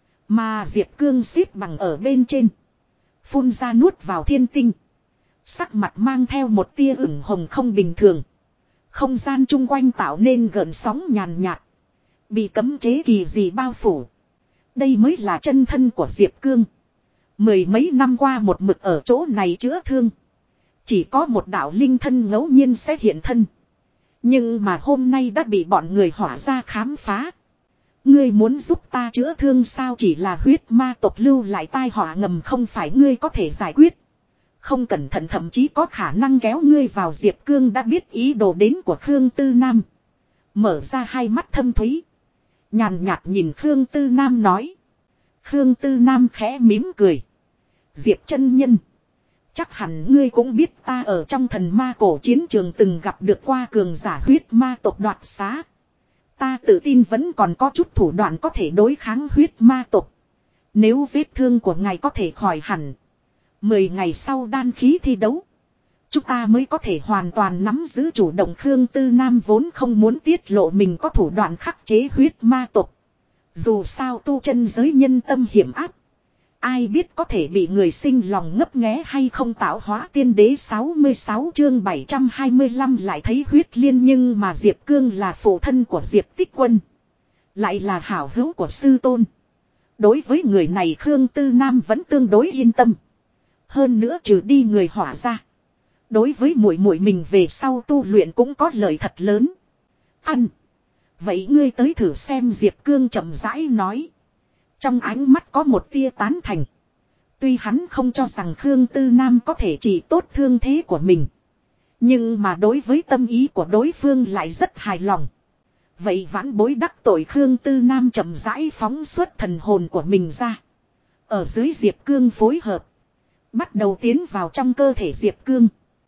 Mà Diệp Cương xếp bằng ở bên trên. Phun ra nuốt vào thiên tinh. Sắc mặt mang theo một tia ửng hồng không bình thường. Không gian chung quanh tạo nên gợn sóng nhàn nhạt. Bị cấm chế kỳ dị bao phủ. Đây mới là chân thân của Diệp Cương. Mười mấy năm qua một mực ở chỗ này chữa thương. Chỉ có một đạo linh thân ngẫu nhiên sẽ hiện thân. Nhưng mà hôm nay đã bị bọn người hỏa ra khám phá. Ngươi muốn giúp ta chữa thương sao? Chỉ là huyết ma tộc lưu lại tai họa ngầm không phải ngươi có thể giải quyết. Không cẩn thận thậm chí có khả năng kéo ngươi vào. Diệp Cương đã biết ý đồ đến của Khương Tư Nam. Mở ra hai mắt thâm thúy. Nhàn nhạt nhìn Khương Tư Nam nói. Khương Tư Nam khẽ mỉm cười. Diệp chân nhân. Chắc hẳn ngươi cũng biết ta ở trong thần ma cổ chiến trường từng gặp được qua cường giả huyết ma tộc đoạt xá. Ta tự tin vẫn còn có chút thủ đoạn có thể đối kháng huyết ma tộc. Nếu vết thương của ngài có thể khỏi hẳn. 10 ngày sau đan khí thi đấu. Chúng ta mới có thể hoàn toàn nắm giữ chủ động. Khương Tư Nam vốn không muốn tiết lộ mình có thủ đoạn khắc chế huyết ma tộc. Dù sao tu chân giới nhân tâm hiểm áp. Ai biết có thể bị người sinh lòng ngấp nghé hay không. Tạo hóa tiên đế 66 chương 725 lại thấy huyết liên. Nhưng mà Diệp Cương là phụ thân của Diệp Tích Quân. Lại là hảo hữu của sư tôn. Đối với người này Khương Tư Nam vẫn tương đối yên tâm. Hơn nữa trừ đi người hỏa ra. Đối với muội muội mình về sau tu luyện cũng có lợi thật lớn. Ăn. Vậy ngươi tới thử xem. Diệp Cương chậm rãi nói. Trong ánh mắt có một tia tán thành. Tuy hắn không cho rằng Khương Tư Nam có thể trị tốt thương thế của mình. Nhưng mà đối với tâm ý của đối phương lại rất hài lòng. Vậy vãn bối đắc tội. Khương Tư Nam chậm rãi phóng xuất thần hồn của mình ra. Ở dưới Diệp Cương phối hợp. Bắt đầu tiến vào trong cơ thể Diệp Cương.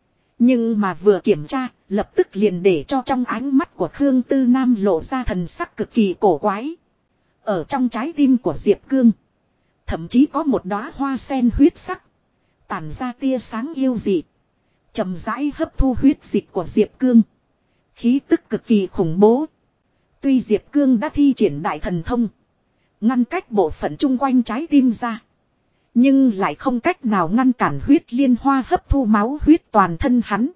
Nhưng mà vừa kiểm tra, lập tức liền để cho trong ánh mắt của Khương Tư Nam lộ ra thần sắc cực kỳ cổ quái. Ở trong trái tim của Diệp Cương, thậm chí có một đóa hoa sen huyết sắc, tản ra tia sáng yêu dị, chậm rãi hấp thu huyết dịch của Diệp Cương. Khí tức cực kỳ khủng bố. Tuy Diệp Cương đã thi triển đại thần thông, ngăn cách bộ phận chung quanh trái tim ra. Nhưng lại không cách nào ngăn cản huyết liên hoa hấp thu máu huyết toàn thân hắn.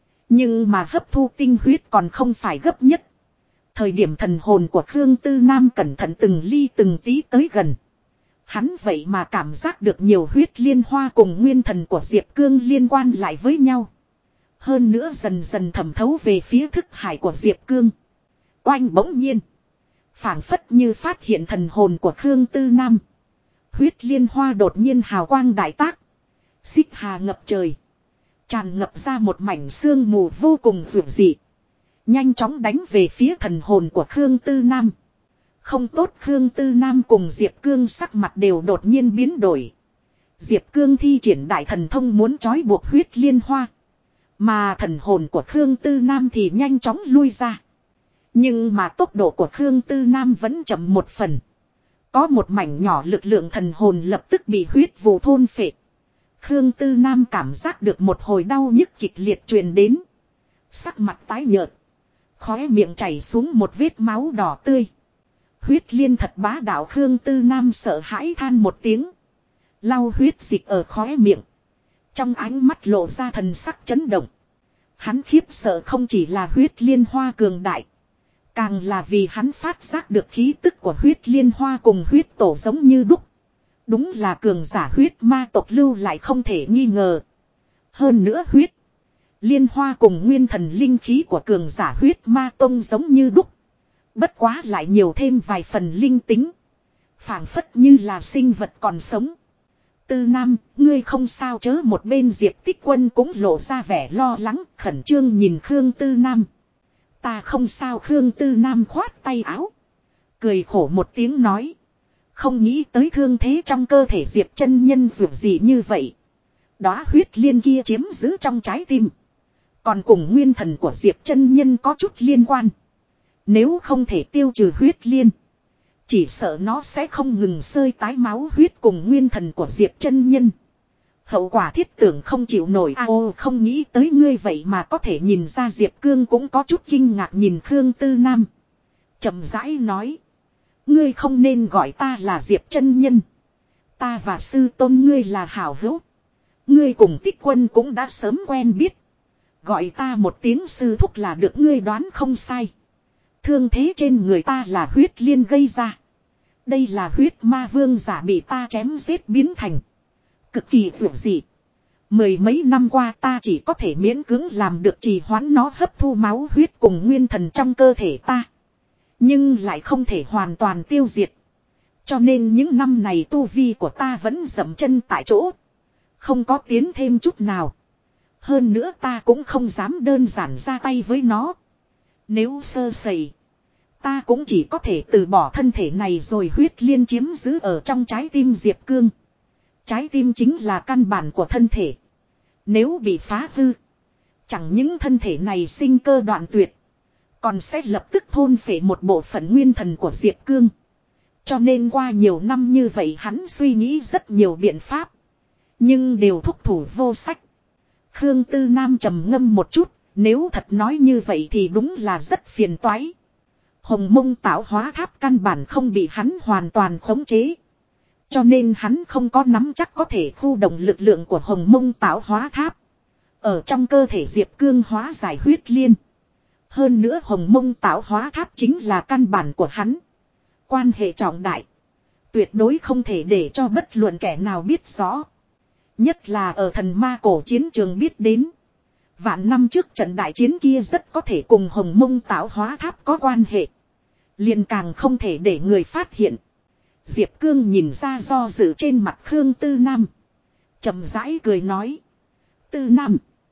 Nhưng mà hấp thu tinh huyết còn không phải gấp nhất. Thời điểm thần hồn của Khương Tư Nam cẩn thận từng ly từng tí tới gần. Hắn vậy mà cảm giác được nhiều huyết liên hoa cùng nguyên thần của Diệp Cương liên quan lại với nhau. Hơn nữa dần dần thẩm thấu về phía thức hải của Diệp Cương. Oanh bỗng nhiên. Phảng phất như phát hiện thần hồn của Khương Tư Nam. Huyết liên hoa đột nhiên hào quang đại tác. Xích hà ngập trời. Tràn ngập ra một mảnh sương mù vô cùng dữ dị. Nhanh chóng đánh về phía thần hồn của Khương Tư Nam. Không tốt. Khương Tư Nam cùng Diệp Cương sắc mặt đều đột nhiên biến đổi. Diệp Cương thi triển đại thần thông muốn trói buộc huyết liên hoa. Mà thần hồn của Khương Tư Nam thì nhanh chóng lui ra. Nhưng mà tốc độ của Khương Tư Nam vẫn chậm một phần. Có một mảnh nhỏ lực lượng thần hồn lập tức bị huyết vụ thôn phệ. Khương Tư Nam cảm giác được một hồi đau nhức kịch liệt truyền đến. Sắc mặt tái nhợt. Khóe miệng chảy xuống một vết máu đỏ tươi. Huyết liên thật bá đạo. Khương Tư Nam sợ hãi than một tiếng. Lau huyết dịch ở khóe miệng. Trong ánh mắt lộ ra thần sắc chấn động. Hắn khiếp sợ không chỉ là huyết liên hoa cường đại. Càng là vì hắn phát giác được khí tức của huyết liên hoa cùng huyết tổ giống như đúc. Đúng là cường giả huyết ma tộc lưu lại không thể nghi ngờ. Hơn nữa huyết liên hoa cùng nguyên thần linh khí của cường giả huyết ma tông giống như đúc. Bất quá lại nhiều thêm vài phần linh tính. Phảng phất như là sinh vật còn sống. Tư Nam, ngươi không sao chớ. Một bên Diệp Tích Quân cũng lộ ra vẻ lo lắng, khẩn trương nhìn Khương Tư Nam. Ta không sao. Khương Tư Nam khoát tay áo. Cười khổ một tiếng nói. Không nghĩ tới thương thế trong cơ thể Diệp chân nhân dù gì như vậy. Đóa huyết liên kia chiếm giữ trong trái tim. Còn cùng nguyên thần của Diệp chân nhân có chút liên quan. Nếu không thể tiêu trừ huyết liên. Chỉ sợ nó sẽ không ngừng sơi tái máu huyết cùng nguyên thần của Diệp chân nhân. Hậu quả thiết tưởng không chịu nổi. Ô không nghĩ tới ngươi vậy mà có thể nhìn ra. Diệp Cương cũng có chút kinh ngạc nhìn Khương Tư Nam. Chậm rãi nói. Ngươi không nên gọi ta là Diệp chân nhân. Ta và sư tôn ngươi là hảo hữu. Ngươi cùng Tích Quân cũng đã sớm quen biết. Gọi ta một tiếng sư thúc là được. Ngươi đoán không sai. Thương thế trên người ta là huyết liên gây ra. Đây là huyết ma vương giả bị ta chém giết biến thành. Cực kỳ vượt dị. 10 mấy năm qua ta chỉ có thể miễn cưỡng làm được trì hoãn nó hấp thu máu huyết cùng nguyên thần trong cơ thể ta. Nhưng lại không thể hoàn toàn tiêu diệt. Cho nên những năm này tu vi của ta vẫn dậm chân tại chỗ. Không có tiến thêm chút nào. Hơn nữa ta cũng không dám đơn giản ra tay với nó. Nếu sơ sẩy, Ta cũng chỉ có thể từ bỏ thân thể này rồi. Huyết liên chiếm giữ ở trong trái tim Diệp Cương. Trái tim chính là căn bản của thân thể. Nếu bị phá hư, chẳng những thân thể này sinh cơ đoạn tuyệt, còn sẽ lập tức thôn phệ một bộ phận nguyên thần của Diệp Cương. Cho nên qua nhiều năm như vậy hắn suy nghĩ rất nhiều biện pháp, nhưng đều thúc thủ vô sách. Khương Tư Nam trầm ngâm một chút, nếu thật nói như vậy thì đúng là rất phiền toái. Hồng Mông Tạo Hóa Tháp căn bản không bị hắn hoàn toàn khống chế. Cho nên hắn không có nắm chắc có thể khu động lực lượng của Hồng Mông Tạo Hóa Tháp ở trong cơ thể Diệp Cương hóa giải huyết liên. Hơn nữa Hồng Mông Tạo Hóa Tháp chính là căn bản của hắn. Quan hệ trọng đại, tuyệt đối không thể để cho bất luận kẻ nào biết rõ. Nhất là ở thần ma cổ chiến trường biết đến. Vạn năm trước trận đại chiến kia rất có thể cùng Hồng Mông Tạo Hóa Tháp có quan hệ. Liền càng không thể để người phát hiện. Diệp Cương nhìn ra do dự trên mặt Khương Tư Nam, chậm rãi cười nói. Tư Nam,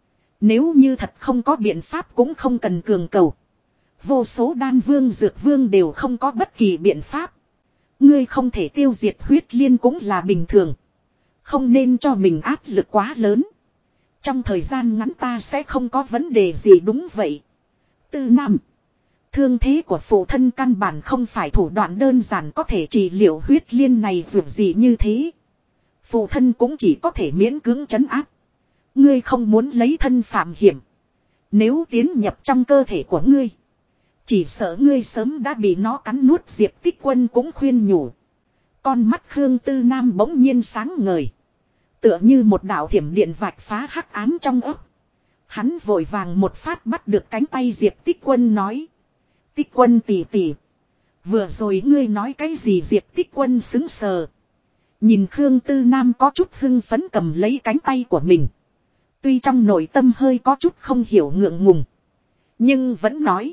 nếu như thật không có biện pháp cũng không cần cường cầu. Vô số đan vương dược vương đều không có bất kỳ biện pháp. Ngươi không thể tiêu diệt huyết liên cũng là bình thường. Không nên cho mình áp lực quá lớn. Trong thời gian ngắn ta sẽ không có vấn đề gì. Đúng vậy. Tư Nam, thương thế của phụ thân căn bản không phải thủ đoạn đơn giản có thể trị liệu huyết liên này dù gì như thế. Phụ thân cũng chỉ có thể miễn cưỡng trấn áp. Ngươi không muốn lấy thân phạm hiểm. Nếu tiến nhập trong cơ thể của ngươi, chỉ sợ ngươi sớm đã bị nó cắn nuốt. Diệp Tích Quân cũng khuyên nhủ. Con mắt Khương Tư Nam bỗng nhiên sáng ngời, tựa như một đạo thiểm điện vạch phá hắc ám trong ấp. Hắn vội vàng một phát bắt được cánh tay Diệp Tích Quân nói. Tích Quân tỷ tỷ, vừa rồi ngươi nói cái gì? Diệp Tích Quân sững sờ, nhìn Khương Tư Nam có chút hưng phấn cầm lấy cánh tay của mình. Tuy trong nội tâm hơi có chút không hiểu ngượng ngùng, nhưng vẫn nói.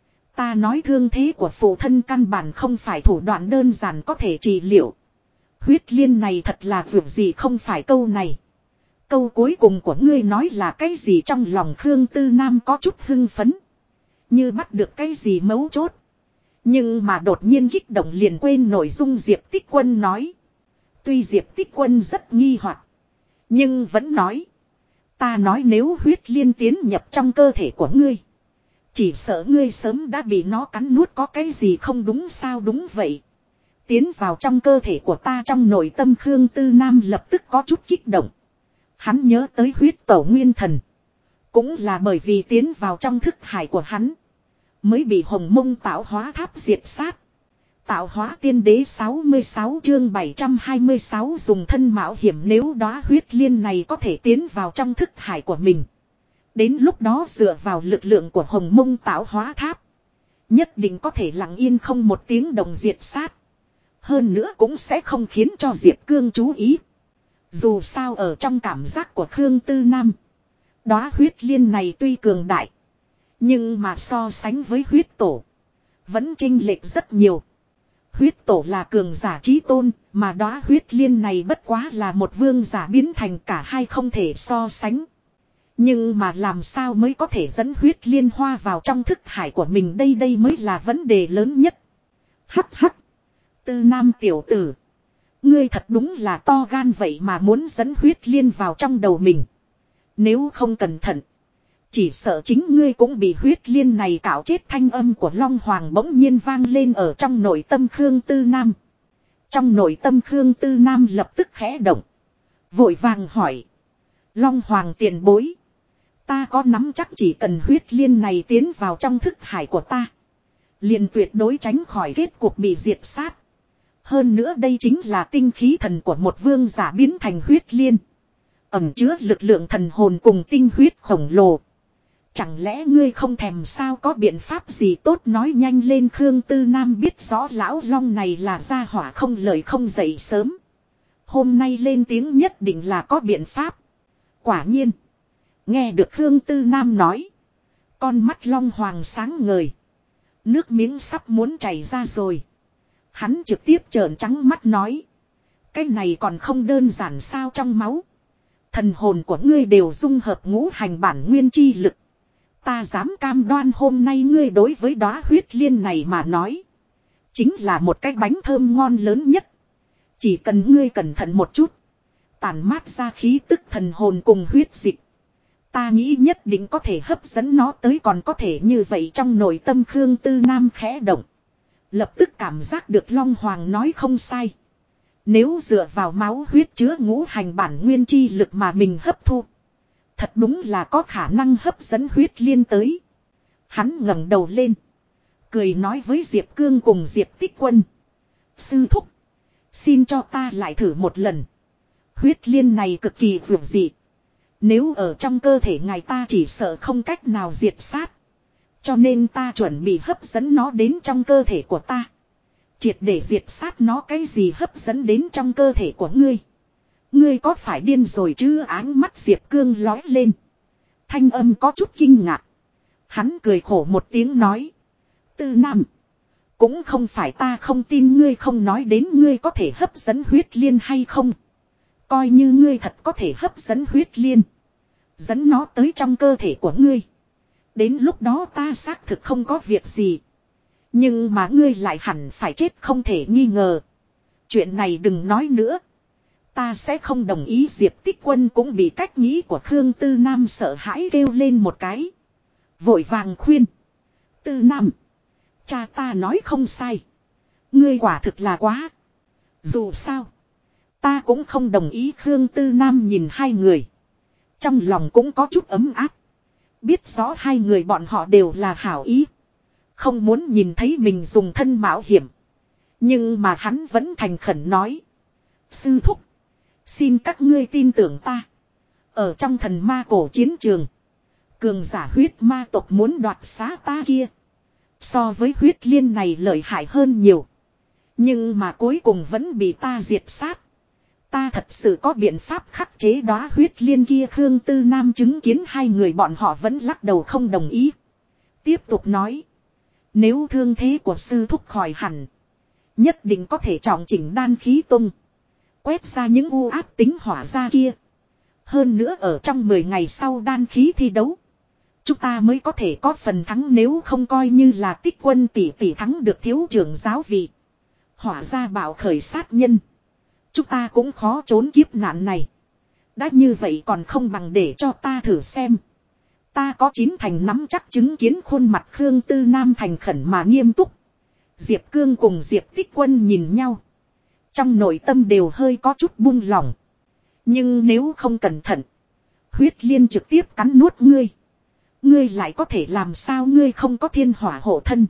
Ta nói thương thế của phụ thân căn bản không phải thủ đoạn đơn giản có thể trị liệu. Huyết liên này thật là việc gì không phải câu này. Câu cuối cùng của ngươi nói là cái gì? Trong lòng Khương Tư Nam có chút hưng phấn, như bắt được cái gì mấu chốt. Nhưng mà đột nhiên kích động liền quên nội dung. Diệp Tích Quân nói. Tuy Diệp Tích Quân rất nghi hoặc, nhưng vẫn nói. Ta nói nếu huyết liên tiến nhập trong cơ thể của ngươi, chỉ sợ ngươi sớm đã bị nó cắn nuốt. Có cái gì không đúng sao? Đúng vậy. Tiến vào trong cơ thể của ta. Trong nội tâm Khương Tư Nam lập tức có chút kích động. Hắn nhớ tới huyết tổ nguyên thần. Cũng là bởi vì tiến vào trong thức hải của hắn, mới bị Hồng Mông Tạo Hóa Tháp diệt sát. Tạo Hóa Tiên Đế 66 chương 726 dùng thân mạo hiểm. Nếu đóa huyết liên này có thể tiến vào trong thức hải của mình, đến lúc đó dựa vào lực lượng của Hồng Mông Tạo Hóa Tháp, nhất định có thể lặng yên không một tiếng động diệt sát. Hơn nữa cũng sẽ không khiến cho Diệp Cương chú ý. Dù sao ở trong cảm giác của Khương Tư Nam, đóa huyết liên này tuy cường đại, nhưng mà so sánh với huyết tổ, vẫn chênh lệch rất nhiều. Huyết tổ là cường giả chí tôn, mà đóa huyết liên này bất quá là một vương giả biến thành, cả hai không thể so sánh. Nhưng mà làm sao mới có thể dẫn huyết liên hoa vào trong thức hải của mình đây? Đây mới là vấn đề lớn nhất. Hắc hắc. Tư Nam tiểu tử, ngươi thật đúng là to gan vậy mà muốn dẫn huyết liên vào trong đầu mình. Nếu không cẩn thận, chỉ sợ chính ngươi cũng bị huyết liên này cạo chết. Thanh âm của Long Hoàng bỗng nhiên vang lên ở trong nội tâm Khương Tư Nam. Trong nội tâm Khương Tư Nam lập tức khẽ động, vội vàng hỏi. Long Hoàng tiền bối, ta có nắm chắc chỉ cần huyết liên này tiến vào trong thức hải của ta, liền tuyệt đối tránh khỏi kết cuộc bị diệt sát. Hơn nữa đây chính là tinh khí thần của một vương giả biến thành huyết liên, ẩn chứa lực lượng thần hồn cùng tinh huyết khổng lồ. Chẳng lẽ ngươi không thèm sao? Có biện pháp gì tốt nói nhanh lên. Khương Tư Nam biết rõ lão Long này là gia hỏa không lời không dậy sớm, hôm nay lên tiếng nhất định là có biện pháp. Quả nhiên, nghe được Khương Tư Nam nói, con mắt Long Hoàng sáng ngời, nước miếng sắp muốn chảy ra rồi. Hắn trực tiếp trợn trắng mắt nói. Cái này còn không đơn giản sao? Trong máu, thần hồn của ngươi đều dung hợp ngũ hành bản nguyên chi lực. Ta dám cam đoan hôm nay ngươi đối với đóa huyết liên này mà nói. Chính là một cái bánh thơm ngon lớn nhất. Chỉ cần ngươi cẩn thận một chút. Tản mát ra khí tức thần hồn cùng huyết dịch. Ta nghĩ nhất định có thể hấp dẫn nó tới, còn có thể như vậy. Trong nội tâm Khương Tư Nam khẽ động. Lập tức cảm giác được Long Hoàng nói không sai. Nếu dựa vào máu huyết chứa ngũ hành bản nguyên chi lực mà mình hấp thu. Thật đúng là có khả năng hấp dẫn huyết liên tới. Hắn ngẩng đầu lên. Cười nói với Diệp Cương cùng Diệp Tích Quân. Sư thúc. Xin cho ta lại thử một lần. Huyết liên này cực kỳ vượt dị. Nếu ở trong cơ thể ngài ta chỉ sợ không cách nào diệt sát. Cho nên ta chuẩn bị hấp dẫn nó đến trong cơ thể của ta. Triệt để diệt sát nó. Cái gì hấp dẫn đến trong cơ thể của ngươi? Ngươi có phải điên rồi chứ? Áng mắt Diệp Cương lói lên. Thanh âm có chút kinh ngạc. Hắn cười khổ một tiếng nói. Tư Nam. Cũng không phải ta không tin ngươi, không nói đến ngươi có thể hấp dẫn huyết liên hay không. Coi như ngươi thật có thể hấp dẫn huyết liên. Dẫn nó tới trong cơ thể của ngươi. Đến lúc đó ta xác thực không có việc gì. Nhưng mà ngươi lại hẳn phải chết không thể nghi ngờ. Chuyện này đừng nói nữa. Ta sẽ không đồng ý. Diệp Tích Quân cũng bị cách nghĩ của Khương Tư Nam sợ hãi kêu lên một cái. Vội vàng khuyên. Tư Nam. Cha ta nói không sai. Ngươi quả thực là quá. Dù sao. Ta cũng không đồng ý. Khương Tư Nam nhìn hai người. Trong lòng cũng có chút ấm áp. Biết rõ hai người bọn họ đều là hảo ý. Không muốn nhìn thấy mình dùng thân mạo hiểm. Nhưng mà hắn vẫn thành khẩn nói. Sư thúc. Xin các ngươi tin tưởng ta. Ở trong thần ma cổ chiến trường. Cường giả huyết ma tộc muốn đoạt xá ta kia. So với huyết liên này lợi hại hơn nhiều. Nhưng mà cuối cùng vẫn bị ta diệt sát. Ta thật sự có biện pháp khắc chế đóa huyết liên kia. Khương Tư Nam chứng kiến hai người bọn họ vẫn lắc đầu không đồng ý. Tiếp tục nói. Nếu thương thế của sư thúc khỏi hẳn. Nhất định có thể trọng chỉnh đan khí tung. Quét ra những u áp tính hỏa ra kia. Hơn nữa ở trong 10 ngày sau đan khí thi đấu. Chúng ta mới có thể có phần thắng, nếu không coi như là Tích Quân tỷ tỷ thắng được thiếu trưởng giáo vị. Hỏa ra bạo khởi sát nhân. Chúng ta cũng khó trốn kiếp nạn này. Đã như vậy còn không bằng để cho ta thử xem. Ta có 9 thành nắm chắc. Chứng kiến khuôn mặt Khương Tư Nam thành khẩn mà nghiêm túc. Diệp Cương cùng Diệp Tích Quân nhìn nhau. Trong nội tâm đều hơi có chút buông lỏng. Nhưng nếu không cẩn thận. Huyết liên trực tiếp cắn nuốt ngươi. Ngươi lại có thể làm sao? Ngươi không có thiên hỏa hộ thân.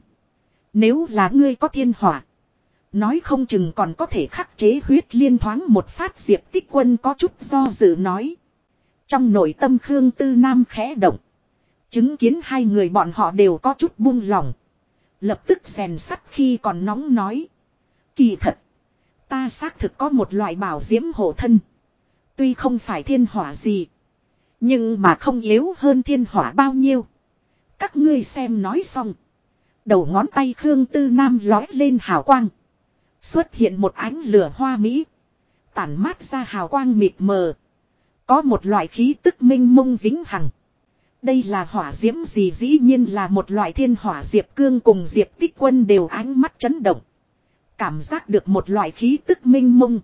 Nếu là ngươi có thiên hỏa. Nói không chừng còn có thể khắc chế huyết liên. Thoáng một phát Diệp Tích Quân có chút do dự nói. Trong nội tâm Khương Tư Nam khẽ động. Chứng kiến hai người bọn họ đều có chút buông lỏng. Lập tức rèn sắt khi còn nóng nói. Kỳ thật. Ta xác thực có một loại bảo diễm hộ thân. Tuy không phải thiên hỏa gì. Nhưng mà không yếu hơn thiên hỏa bao nhiêu. Các ngươi xem. Nói xong. Đầu ngón tay Khương Tư Nam lói lên hào quang. Xuất hiện một ánh lửa hoa mỹ. Tản mát ra hào quang mịt mờ. Có một loại khí tức minh mông vĩnh hằng. Đây là hỏa diễm gì? Dĩ nhiên là một loại thiên hỏa. Diệp Cương cùng Diệp Tích Quân đều ánh mắt chấn động. Cảm giác được một loại khí tức minh mông.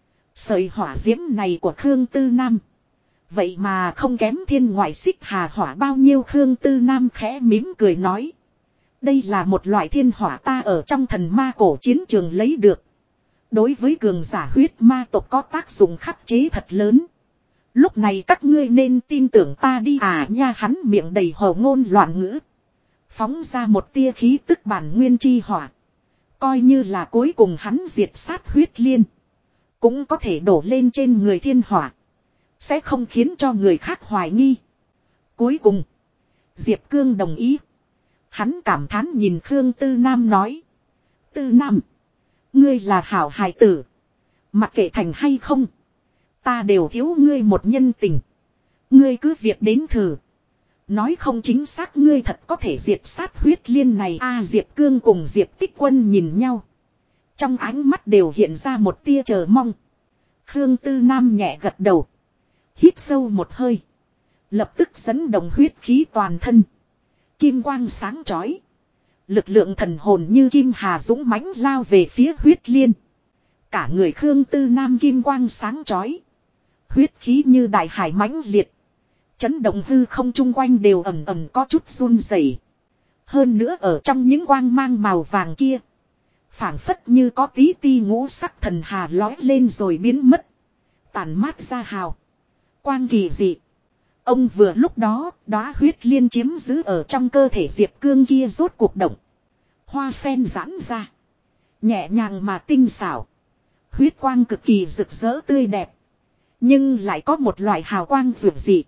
Sợi hỏa diễm này của Khương Tư Nam. Vậy mà không kém thiên ngoại xích hà hỏa bao nhiêu. Khương Tư Nam khẽ mỉm cười nói. Đây là một loại thiên hỏa ta ở trong thần ma cổ chiến trường lấy được. Đối với cường giả huyết ma tộc có tác dụng khắc chế thật lớn. Lúc này các ngươi nên tin tưởng ta đi à nha. Hắn miệng đầy hồ ngôn loạn ngữ. Phóng ra một tia khí tức bản nguyên chi hỏa. Coi như là cuối cùng hắn diệt sát huyết liên. Cũng có thể đổ lên trên người thiên hỏa. Sẽ không khiến cho người khác hoài nghi. Cuối cùng. Diệp Cương đồng ý. Hắn cảm thán nhìn Khương Tư Nam nói. Tư Nam. Ngươi là hảo hài tử. Mặc kệ thành hay không. Ta đều thiếu ngươi một nhân tình. Ngươi cứ việc đến thử. Nói không chính xác ngươi thật có thể diệt sát huyết liên này a. Diệp Cương cùng Diệp Tích Quân nhìn nhau. Trong ánh mắt đều hiện ra một tia chờ mong. Khương Tư Nam nhẹ gật đầu. Hít sâu một hơi. Lập tức dẫn động huyết khí toàn thân. Kim quang sáng chói. Lực lượng thần hồn như kim hà dũng mãnh lao về phía huyết liên. Cả người Khương Tư Nam kim quang sáng chói. Huyết khí như đại hải mãnh liệt. Chấn động hư không chung quanh đều ầm ầm có chút run rẩy. Hơn nữa ở trong những quang mang màu vàng kia. Phảng phất như có tí ti ngũ sắc thần hà lói lên rồi biến mất. Tàn mát ra hào. Quang kỳ dị. Ông vừa lúc đó, đóa huyết liên chiếm giữ ở trong cơ thể Diệp Cương kia rốt cuộc động. Hoa sen giãn ra. Nhẹ nhàng mà tinh xảo. Huyết quang cực kỳ rực rỡ tươi đẹp. Nhưng lại có một loại hào quang dịu dị.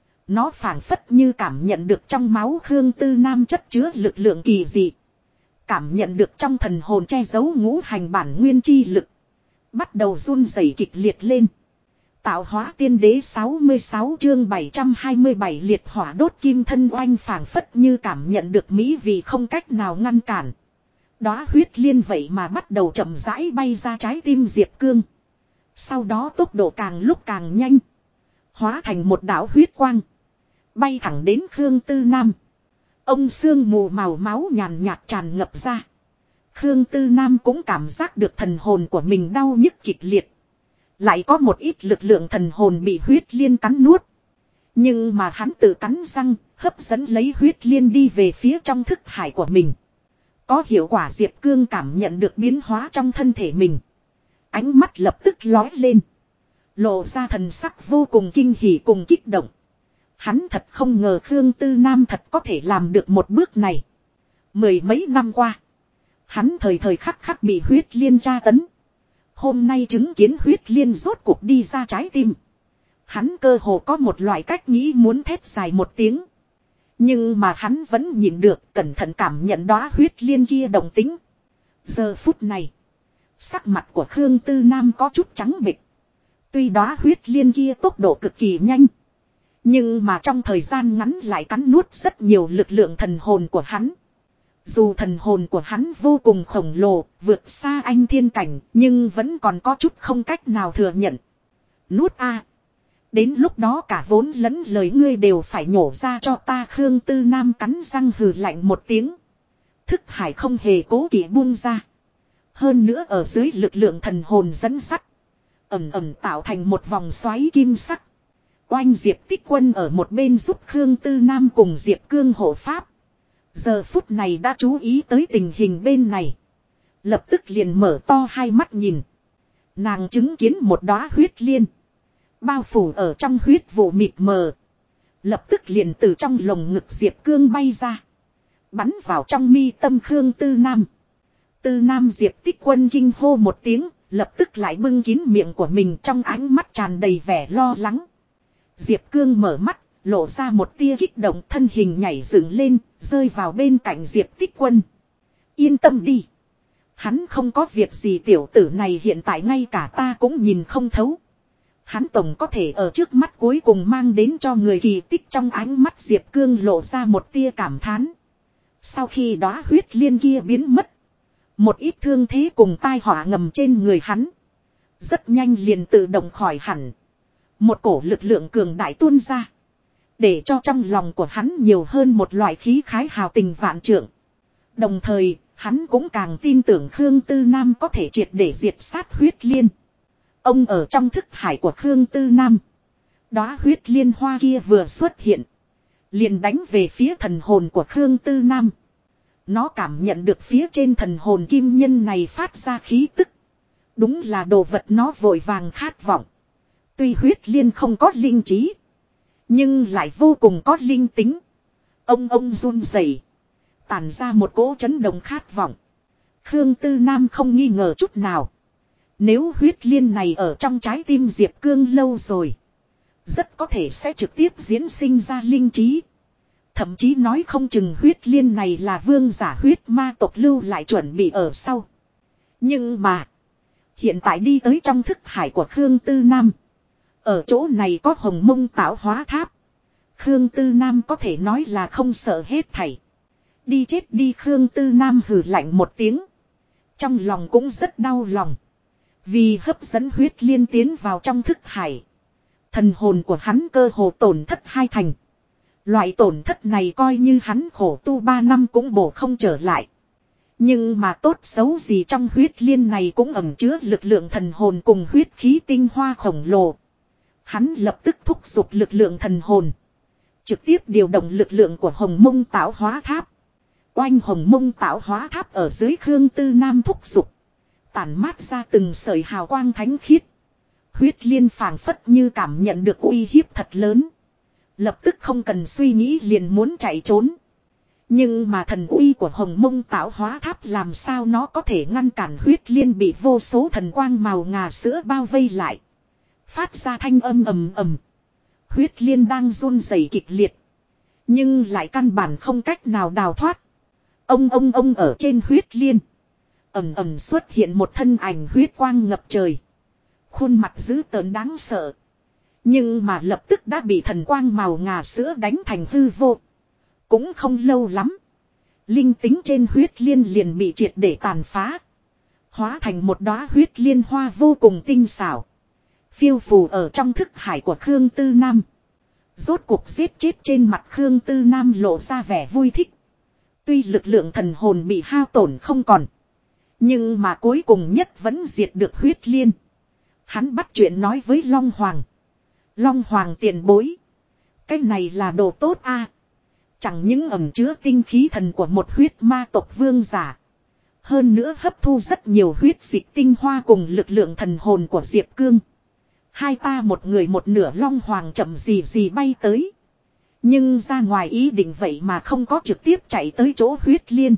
Nó phảng phất như cảm nhận được trong máu Khương Tư Nam chất chứa lực lượng kỳ dị. Cảm nhận được trong thần hồn che giấu ngũ hành bản nguyên chi lực. Bắt đầu run rẩy kịch liệt lên. Tạo hóa tiên đế 66 chương 727 liệt hỏa đốt kim thân oanh phảng phất như cảm nhận được mỹ vị không cách nào ngăn cản. Đóa huyết liên vậy mà bắt đầu chậm rãi bay ra trái tim Diệp Cương. Sau đó tốc độ càng lúc càng nhanh. Hóa thành một đạo huyết quang. Bay thẳng đến Khương Tư Nam. Ông sương mù màu máu nhàn nhạt tràn ngập ra. Khương Tư Nam cũng cảm giác được thần hồn của mình đau nhức kịch liệt. Lại có một ít lực lượng thần hồn bị huyết liên cắn nuốt. Nhưng mà hắn tự cắn răng, hấp dẫn lấy huyết liên đi về phía trong thức hải của mình. Có hiệu quả Diệp Cương cảm nhận được biến hóa trong thân thể mình. Ánh mắt lập tức lói lên. Lộ ra thần sắc vô cùng kinh hỉ cùng kích động. Hắn thật không ngờ Khương Tư Nam thật có thể làm được một bước này. Mười mấy năm qua. Hắn thời thời khắc khắc bị huyết liên tra tấn. Hôm nay chứng kiến huyết liên rốt cuộc đi ra trái tim. Hắn cơ hồ có một loại cách nghĩ muốn thét dài một tiếng. Nhưng mà hắn vẫn nhịn được cẩn thận cảm nhận đóa huyết liên kia động tính. Giờ phút này. Sắc mặt của Khương Tư Nam có chút trắng bệch. Tuy đóa huyết liên kia tốc độ cực kỳ nhanh. Nhưng mà trong thời gian ngắn lại cắn nuốt rất nhiều lực lượng thần hồn của hắn. Dù thần hồn của hắn vô cùng khổng lồ, vượt xa anh thiên cảnh, nhưng vẫn còn có chút không cách nào thừa nhận. Nuốt a. Đến lúc đó cả vốn lẫn lời ngươi đều phải nhổ ra cho ta. Khương Tư Nam cắn răng hừ lạnh một tiếng. Thức hải không hề cố kỵ buông ra. Hơn nữa ở dưới lực lượng thần hồn dẫn sắt. Ẩm ẩm tạo thành một vòng xoáy kim sắc. Oanh Diệp Tích Quân ở một bên giúp Khương Tư Nam cùng Diệp Cương hộ pháp. Giờ phút này đã chú ý tới tình hình bên này. Lập tức liền mở to hai mắt nhìn. Nàng chứng kiến một đóa huyết liên. Bao phủ ở trong huyết vụ mịt mờ. Lập tức liền từ trong lồng ngực Diệp Cương bay ra. Bắn vào trong mi tâm Khương Tư Nam. Tư Nam Diệp Tích Quân kinh hô một tiếng. Lập tức lại bưng kín miệng của mình trong ánh mắt tràn đầy vẻ lo lắng. Diệp Cương mở mắt. Lộ ra một tia kích động thân hình nhảy dựng lên, rơi vào bên cạnh Diệp Tích Quân. Yên tâm đi. Hắn không có việc gì tiểu tử này hiện tại ngay cả ta cũng nhìn không thấu. Hắn tổng có thể ở trước mắt cuối cùng mang đến cho người kỳ tích trong ánh mắt Diệp Cương lộ ra một tia cảm thán. Sau khi đóa huyết liên kia biến mất. Một ít thương thế cùng tai họa ngầm trên người hắn. Rất nhanh liền tự động khỏi hẳn. Một cổ lực lượng cường đại tuôn ra. Để cho trong lòng của hắn nhiều hơn một loại khí khái hào tình vạn trượng. Đồng thời, hắn cũng càng tin tưởng Khương Tư Nam có thể triệt để diệt sát huyết liên. Ông ở trong thức hải của Khương Tư Nam. Đóa huyết liên hoa kia vừa xuất hiện. Liền đánh về phía thần hồn của Khương Tư Nam. Nó cảm nhận được phía trên thần hồn kim nhân này phát ra khí tức. Đúng là đồ vật nó vội vàng khát vọng. Tuy huyết liên không có linh trí. Nhưng lại vô cùng có linh tính. Ông run rẩy, tản ra một cỗ chấn động khát vọng. Khương Tư Nam không nghi ngờ chút nào. Nếu huyết liên này ở trong trái tim Diệp Cương lâu rồi. Rất có thể sẽ trực tiếp diễn sinh ra linh trí. Thậm chí nói không chừng huyết liên này là vương giả huyết ma tộc lưu lại chuẩn bị ở sau. Nhưng mà. Hiện tại đi tới trong thức hải của Khương Tư Nam. Ở chỗ này có Hồng Mông Tạo Hóa Tháp. Khương Tư Nam có thể nói là không sợ hết thảy. Đi chết đi. Khương Tư Nam hừ lạnh một tiếng. Trong lòng cũng rất đau lòng. Vì hấp dẫn huyết liên tiến vào trong thức hải. Thần hồn của hắn cơ hồ tổn thất hai thành. Loại tổn thất này coi như hắn khổ tu 3 năm cũng bổ không trở lại. Nhưng mà tốt xấu gì trong huyết liên này cũng ẩn chứa lực lượng thần hồn cùng huyết khí tinh hoa khổng lồ. Hắn lập tức thúc giục lực lượng thần hồn. Trực tiếp điều động lực lượng của Hồng Mông Tạo Hóa Tháp. Oanh Hồng Mông Tạo Hóa Tháp ở dưới Khương Tư Nam thúc giục. Tản mát ra từng sợi hào quang thánh khiết. Huyết liên phảng phất như cảm nhận được uy hiếp thật lớn. Lập tức không cần suy nghĩ liền muốn chạy trốn. Nhưng mà thần uy của Hồng Mông Tạo Hóa Tháp làm sao nó có thể ngăn cản huyết liên bị vô số thần quang màu ngà sữa bao vây lại. Phát ra thanh âm ầm ầm. Huyết liên đang run rẩy kịch liệt. Nhưng lại căn bản không cách nào đào thoát. Ông ở trên huyết liên. Ầm ầm xuất hiện một thân ảnh huyết quang ngập trời. Khuôn mặt dữ tợn đáng sợ. Nhưng mà lập tức đã bị thần quang màu ngà sữa đánh thành hư vô. Cũng không lâu lắm. Linh tính trên huyết liên liền bị triệt để tàn phá. Hóa thành một đóa huyết liên hoa vô cùng tinh xảo. Phiêu phù ở trong thức hải của Khương Tư Nam. Rốt cuộc giết chết trên mặt Khương Tư Nam lộ ra vẻ vui thích. Tuy lực lượng thần hồn bị hao tổn không còn. Nhưng mà cuối cùng nhất vẫn diệt được huyết liên. Hắn bắt chuyện nói với Long Hoàng. Long Hoàng tiền bối. Cái này là đồ tốt a. Chẳng những ẩn chứa tinh khí thần của một huyết ma tộc vương giả. Hơn nữa hấp thu rất nhiều huyết dịch tinh hoa cùng lực lượng thần hồn của Diệp Cương. Hai ta một người một nửa. Long Hoàng chậm gì bay tới. Nhưng ra ngoài ý định vậy mà không có trực tiếp chạy tới chỗ huyết liên.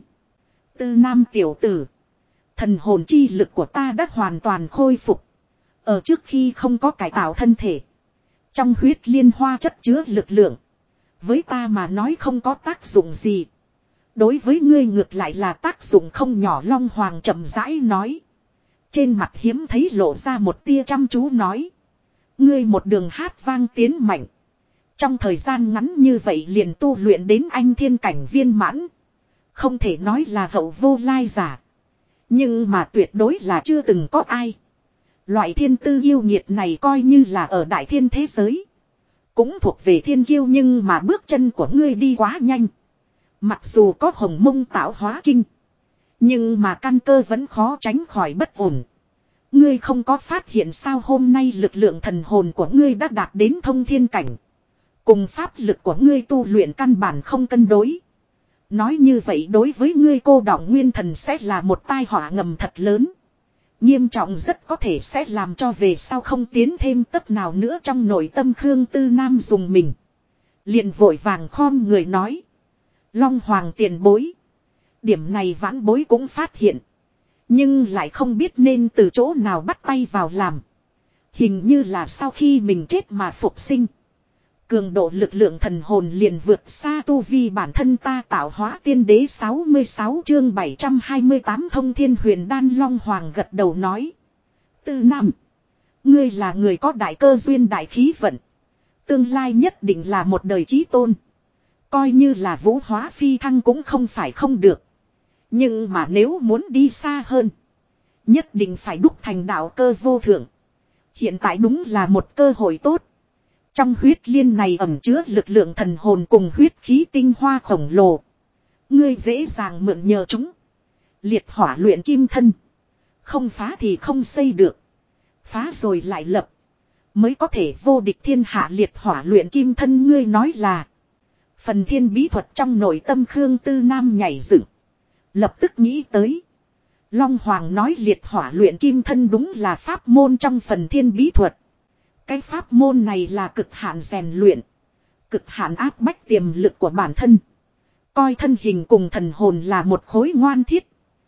Tư Nam tiểu tử. Thần hồn chi lực của ta đã hoàn toàn khôi phục. Ở trước khi không có cải tạo thân thể. Trong huyết liên hoa chất chứa lực lượng. Với ta mà nói không có tác dụng gì. Đối với ngươi ngược lại là tác dụng không nhỏ. Long Hoàng chậm rãi nói. Trên mặt hiếm thấy lộ ra một tia chăm chú nói. Ngươi một đường hát vang tiến mạnh. Trong thời gian ngắn như vậy liền tu luyện đến anh thiên cảnh viên mãn. Không thể nói là hậu vô lai giả. Nhưng mà tuyệt đối là chưa từng có ai. Loại thiên tư yêu nghiệt này coi như là ở đại thiên thế giới. Cũng thuộc về thiên kiêu nhưng mà bước chân của ngươi đi quá nhanh. Mặc dù có Hồng Mông Tạo Hóa Kinh. Nhưng mà căn cơ vẫn khó tránh khỏi bất ổn. Ngươi không có phát hiện sao hôm nay lực lượng thần hồn của ngươi đã đạt đến thông thiên cảnh. Cùng pháp lực của ngươi tu luyện căn bản không cân đối. Nói như vậy đối với ngươi cô đọng nguyên thần sẽ là một tai họa ngầm thật lớn. Nghiêm trọng rất có thể sẽ làm cho về sau không tiến thêm tấc nào nữa trong nội tâm Khương Tư Nam dùng mình. Liền vội vàng khom người nói. Long Hoàng tiền bối. Điểm này vãn bối cũng phát hiện. Nhưng lại không biết nên từ chỗ nào bắt tay vào làm. Hình như là sau khi mình chết mà phục sinh. Cường độ lực lượng thần hồn liền vượt xa tu vi bản thân ta tạo hóa tiên đế 66 chương 728 thông thiên huyền đan. Long Hoàng gật đầu nói. Tư Nam. Ngươi là người có đại cơ duyên đại khí vận. Tương lai nhất định là một đời chí tôn. Coi như là vũ hóa phi thăng cũng không phải không được. Nhưng mà nếu muốn đi xa hơn. Nhất định phải đúc thành đạo cơ vô thượng. Hiện tại đúng là một cơ hội tốt. Trong huyết liên này ẩn chứa lực lượng thần hồn cùng huyết khí tinh hoa khổng lồ. Ngươi dễ dàng mượn nhờ chúng. Liệt hỏa luyện kim thân. Không phá thì không xây được. Phá rồi lại lập. Mới có thể vô địch thiên hạ. Liệt hỏa luyện kim thân ngươi nói là. Phần thiên bí thuật trong nội tâm Khương Tư Nam nhảy dựng. Lập tức nghĩ tới. Long Hoàng nói liệt hỏa luyện kim thân đúng là pháp môn trong phần thiên bí thuật. Cái pháp môn này là cực hạn rèn luyện. Cực hạn áp bách tiềm lực của bản thân. Coi thân hình cùng thần hồn là một khối ngoan thiết.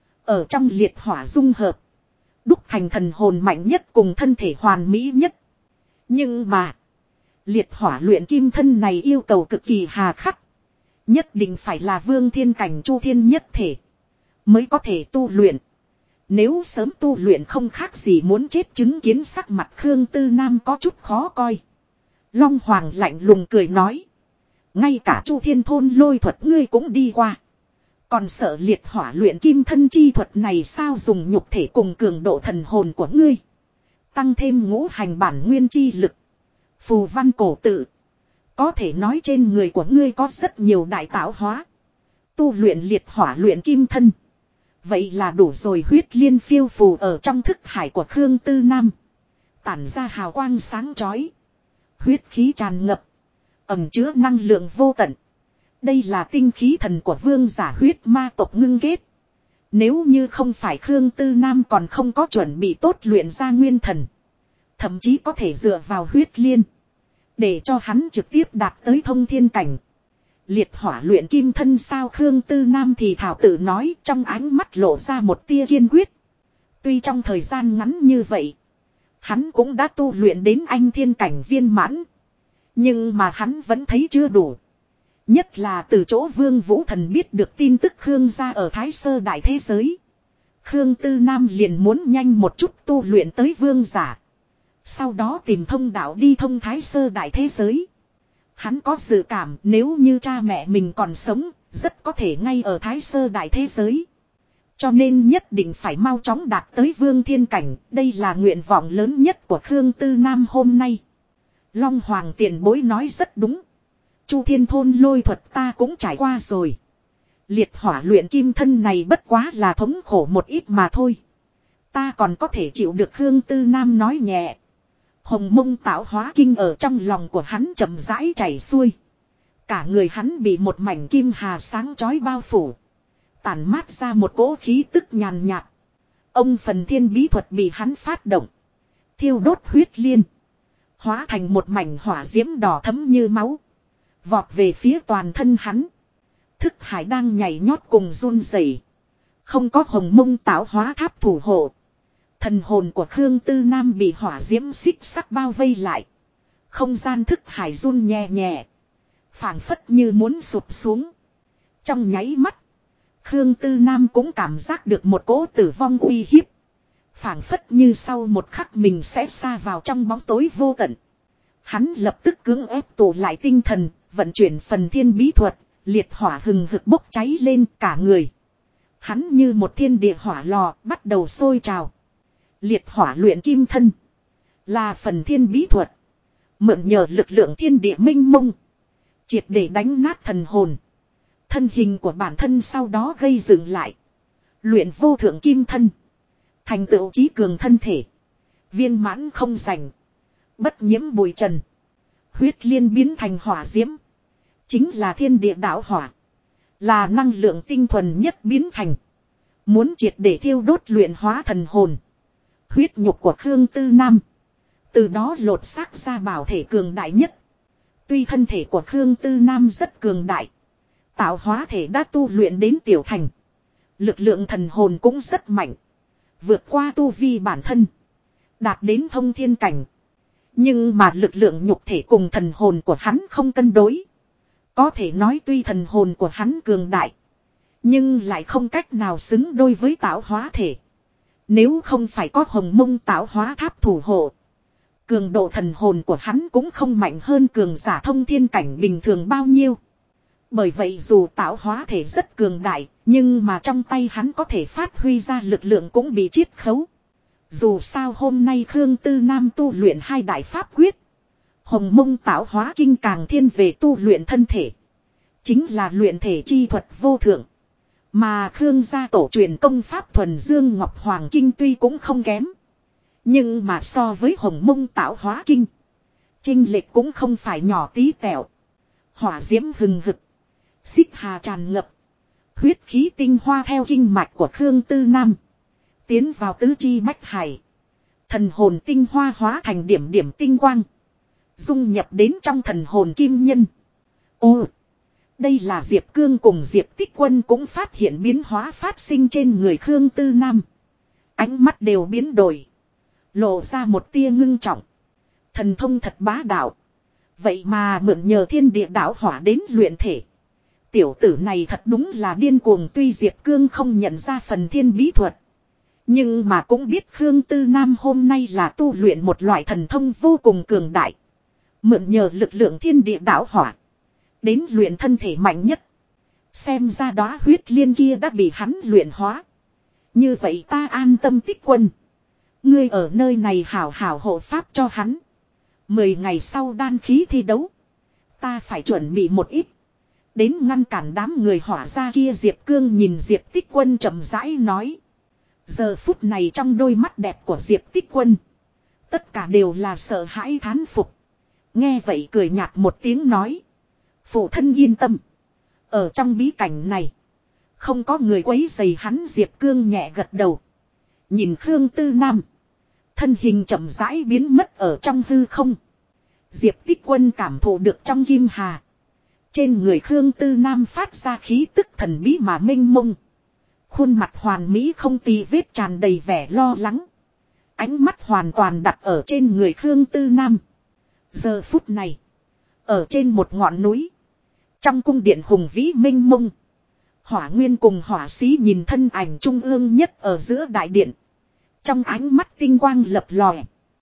Ở trong liệt hỏa dung hợp. Đúc thành thần hồn mạnh nhất cùng thân thể hoàn mỹ nhất. Nhưng mà. Liệt hỏa luyện kim thân này yêu cầu cực kỳ hà khắc. Nhất định phải là vương thiên cảnh chu thiên nhất thể. Mới có thể tu luyện. Nếu sớm tu luyện không khác gì muốn chết chứng kiến sắc mặt Khương Tư Nam có chút khó coi. Long Hoàng lạnh lùng cười nói. Ngay cả chu thiên thôn lôi thuật ngươi cũng đi qua. Còn sợ liệt hỏa luyện kim thân chi thuật này sao dùng nhục thể cùng cường độ thần hồn của ngươi. Tăng thêm ngũ hành bản nguyên chi lực. Phù văn cổ tự. Có thể nói trên người của ngươi có rất nhiều đại tạo hóa. Tu luyện liệt hỏa luyện kim thân. Vậy là đủ rồi. Huyết liên phiêu phù ở trong thức hải của Khương Tư Nam. Tản ra hào quang sáng chói. Huyết khí tràn ngập. Ẩm chứa năng lượng vô tận. Đây là tinh khí thần của vương giả huyết ma tộc ngưng kết. Nếu như không phải Khương Tư Nam còn không có chuẩn bị tốt luyện ra nguyên thần. Thậm chí có thể dựa vào huyết liên. Để cho hắn trực tiếp đạt tới thông thiên cảnh. Liệt hỏa luyện kim thân sao? Khương Tư Nam thì thảo tự nói, trong ánh mắt lộ ra một tia kiên quyết. Tuy trong thời gian ngắn như vậy, hắn cũng đã tu luyện đến anh thiên cảnh viên mãn. Nhưng mà hắn vẫn thấy chưa đủ. Nhất là từ chỗ Vương Vũ Thần biết được tin tức Khương gia ở Thái Sơ Đại Thế Giới. Khương Tư Nam liền muốn nhanh một chút tu luyện tới vương giả. Sau đó tìm thông đạo đi thông Thái Sơ Đại Thế Giới. Hắn có dự cảm nếu như cha mẹ mình còn sống, rất có thể ngay ở Thái Sơ Đại Thế Giới. Cho nên nhất định phải mau chóng đạt tới vương thiên cảnh, đây là nguyện vọng lớn nhất của Khương Tư Nam hôm nay. Long Hoàng tiền bối nói rất đúng. Chu Thiên Thôn lôi thuật ta cũng trải qua rồi. Liệt hỏa luyện kim thân này bất quá là thống khổ một ít mà thôi. Ta còn có thể chịu được. Khương Tư Nam nói nhẹ. Hồng mông tạo hóa kinh ở trong lòng của hắn chậm rãi chảy xuôi. Cả người hắn bị một mảnh kim hà sáng chói bao phủ. Tản mát ra một cỗ khí tức nhàn nhạt. Ông phần thiên bí thuật bị hắn phát động. Thiêu đốt huyết liên. Hóa thành một mảnh hỏa diễm đỏ thấm như máu. Vọt về phía toàn thân hắn. Thức hải đang nhảy nhót cùng run rẩy. Không có hồng mông tạo hóa tháp thủ hộ. Thần hồn của Khương Tư Nam bị hỏa diễm xích sắc bao vây lại. Không gian thức hải run nhẹ nhẹ. Phảng phất như muốn sụp xuống. Trong nháy mắt. Khương Tư Nam cũng cảm giác được một cỗ tử vong uy hiếp. Phảng phất như sau một khắc mình sẽ xa vào trong bóng tối vô tận. Hắn lập tức cưỡng ép tụ lại tinh thần, vận chuyển phần thiên bí thuật, liệt hỏa hừng hực bốc cháy lên cả người. Hắn như một thiên địa hỏa lò bắt đầu sôi trào. Liệt hỏa luyện kim thân là phần thiên bí thuật. Mượn nhờ lực lượng thiên địa minh mông. Triệt để đánh nát thần hồn. Thân hình của bản thân sau đó gây dựng lại. Luyện vô thượng kim thân. Thành tựu chí cường thân thể. Viên mãn không rảnh. Bất nhiễm bụi trần. Huyết liên biến thành hỏa diễm. Chính là thiên địa đạo hỏa. Là năng lượng tinh thuần nhất biến thành. Muốn triệt để thiêu đốt luyện hóa thần hồn. Huyết nhục của Khương Tư Nam. Từ đó lột xác ra bảo thể cường đại nhất. Tuy thân thể của Khương Tư Nam rất cường đại. Tạo hóa thể đã tu luyện đến tiểu thành. Lực lượng thần hồn cũng rất mạnh. Vượt qua tu vi bản thân. Đạt đến thông thiên cảnh. Nhưng mà lực lượng nhục thể cùng thần hồn của hắn không cân đối. Có thể nói tuy thần hồn của hắn cường đại. Nhưng lại không cách nào xứng đôi với tạo hóa thể. Nếu không phải có hồng mông tạo hóa tháp thủ hộ. Cường độ thần hồn của hắn cũng không mạnh hơn cường giả thông thiên cảnh bình thường bao nhiêu. Bởi vậy dù tạo hóa thể rất cường đại. Nhưng mà trong tay hắn có thể phát huy ra lực lượng cũng bị chiết khấu. Dù sao hôm nay Khương Tư Nam tu luyện hai đại pháp quyết. Hồng mông tạo hóa kinh càng thiên về tu luyện thân thể. Chính là luyện thể chi thuật vô thượng. Mà Khương gia tổ truyền công pháp thuần dương ngọc hoàng kinh tuy cũng không kém. Nhưng mà so với hồng mông tạo hóa kinh. Chênh lệch cũng không phải nhỏ tí tẹo. Hỏa diễm hừng hực. Xích hà tràn ngập. Huyết khí tinh hoa theo kinh mạch của Khương Tư Nam. Tiến vào tứ chi bách hải. Thần hồn tinh hoa hóa thành điểm điểm tinh quang. Dung nhập đến trong thần hồn kim nhân. Ồ! Đây là Diệp Cương cùng Diệp Tích Quân cũng phát hiện biến hóa phát sinh trên người Khương Tư Nam. Ánh mắt đều biến đổi. Lộ ra một tia ngưng trọng. Thần thông thật bá đạo. Vậy mà mượn nhờ thiên địa đạo hỏa đến luyện thể. Tiểu tử này thật đúng là điên cuồng. Tuy Diệp Cương không nhận ra phần thiên bí thuật. Nhưng mà cũng biết Khương Tư Nam hôm nay là tu luyện một loại thần thông vô cùng cường đại. Mượn nhờ lực lượng thiên địa đạo hỏa. Đến luyện thân thể mạnh nhất. Xem ra đóa huyết liên kia đã bị hắn luyện hóa. Như vậy ta an tâm. Tích Quân. Ngươi ở nơi này hảo hảo hộ pháp cho hắn. 10 ngày sau đan khí thi đấu. Ta phải chuẩn bị một ít. Đến ngăn cản đám người hỏa ra kia. Diệp Cương nhìn Diệp Tích Quân chậm rãi nói. Giờ phút này trong đôi mắt đẹp của Diệp Tích Quân. Tất cả đều là sợ hãi thán phục. Nghe vậy cười nhạt một tiếng nói. Phụ thân yên tâm. Ở trong bí cảnh này. Không có người quấy rầy hắn. Diệp Cương nhẹ gật đầu. Nhìn Khương Tư Nam. Thân hình chậm rãi biến mất ở trong hư không. Diệp Tích Quân cảm thụ được trong kim hà. Trên người Khương Tư Nam phát ra khí tức thần bí mà mênh mông. Khuôn mặt hoàn mỹ không tì vết tràn đầy vẻ lo lắng. Ánh mắt hoàn toàn đặt ở trên người Khương Tư Nam. Giờ phút này. Ở trên một ngọn núi. Trong cung điện hùng vĩ mênh mông. Hỏa Nguyên cùng hỏa sĩ nhìn thân ảnh trung ương nhất ở giữa đại điện. Trong ánh mắt tinh quang lập lòe.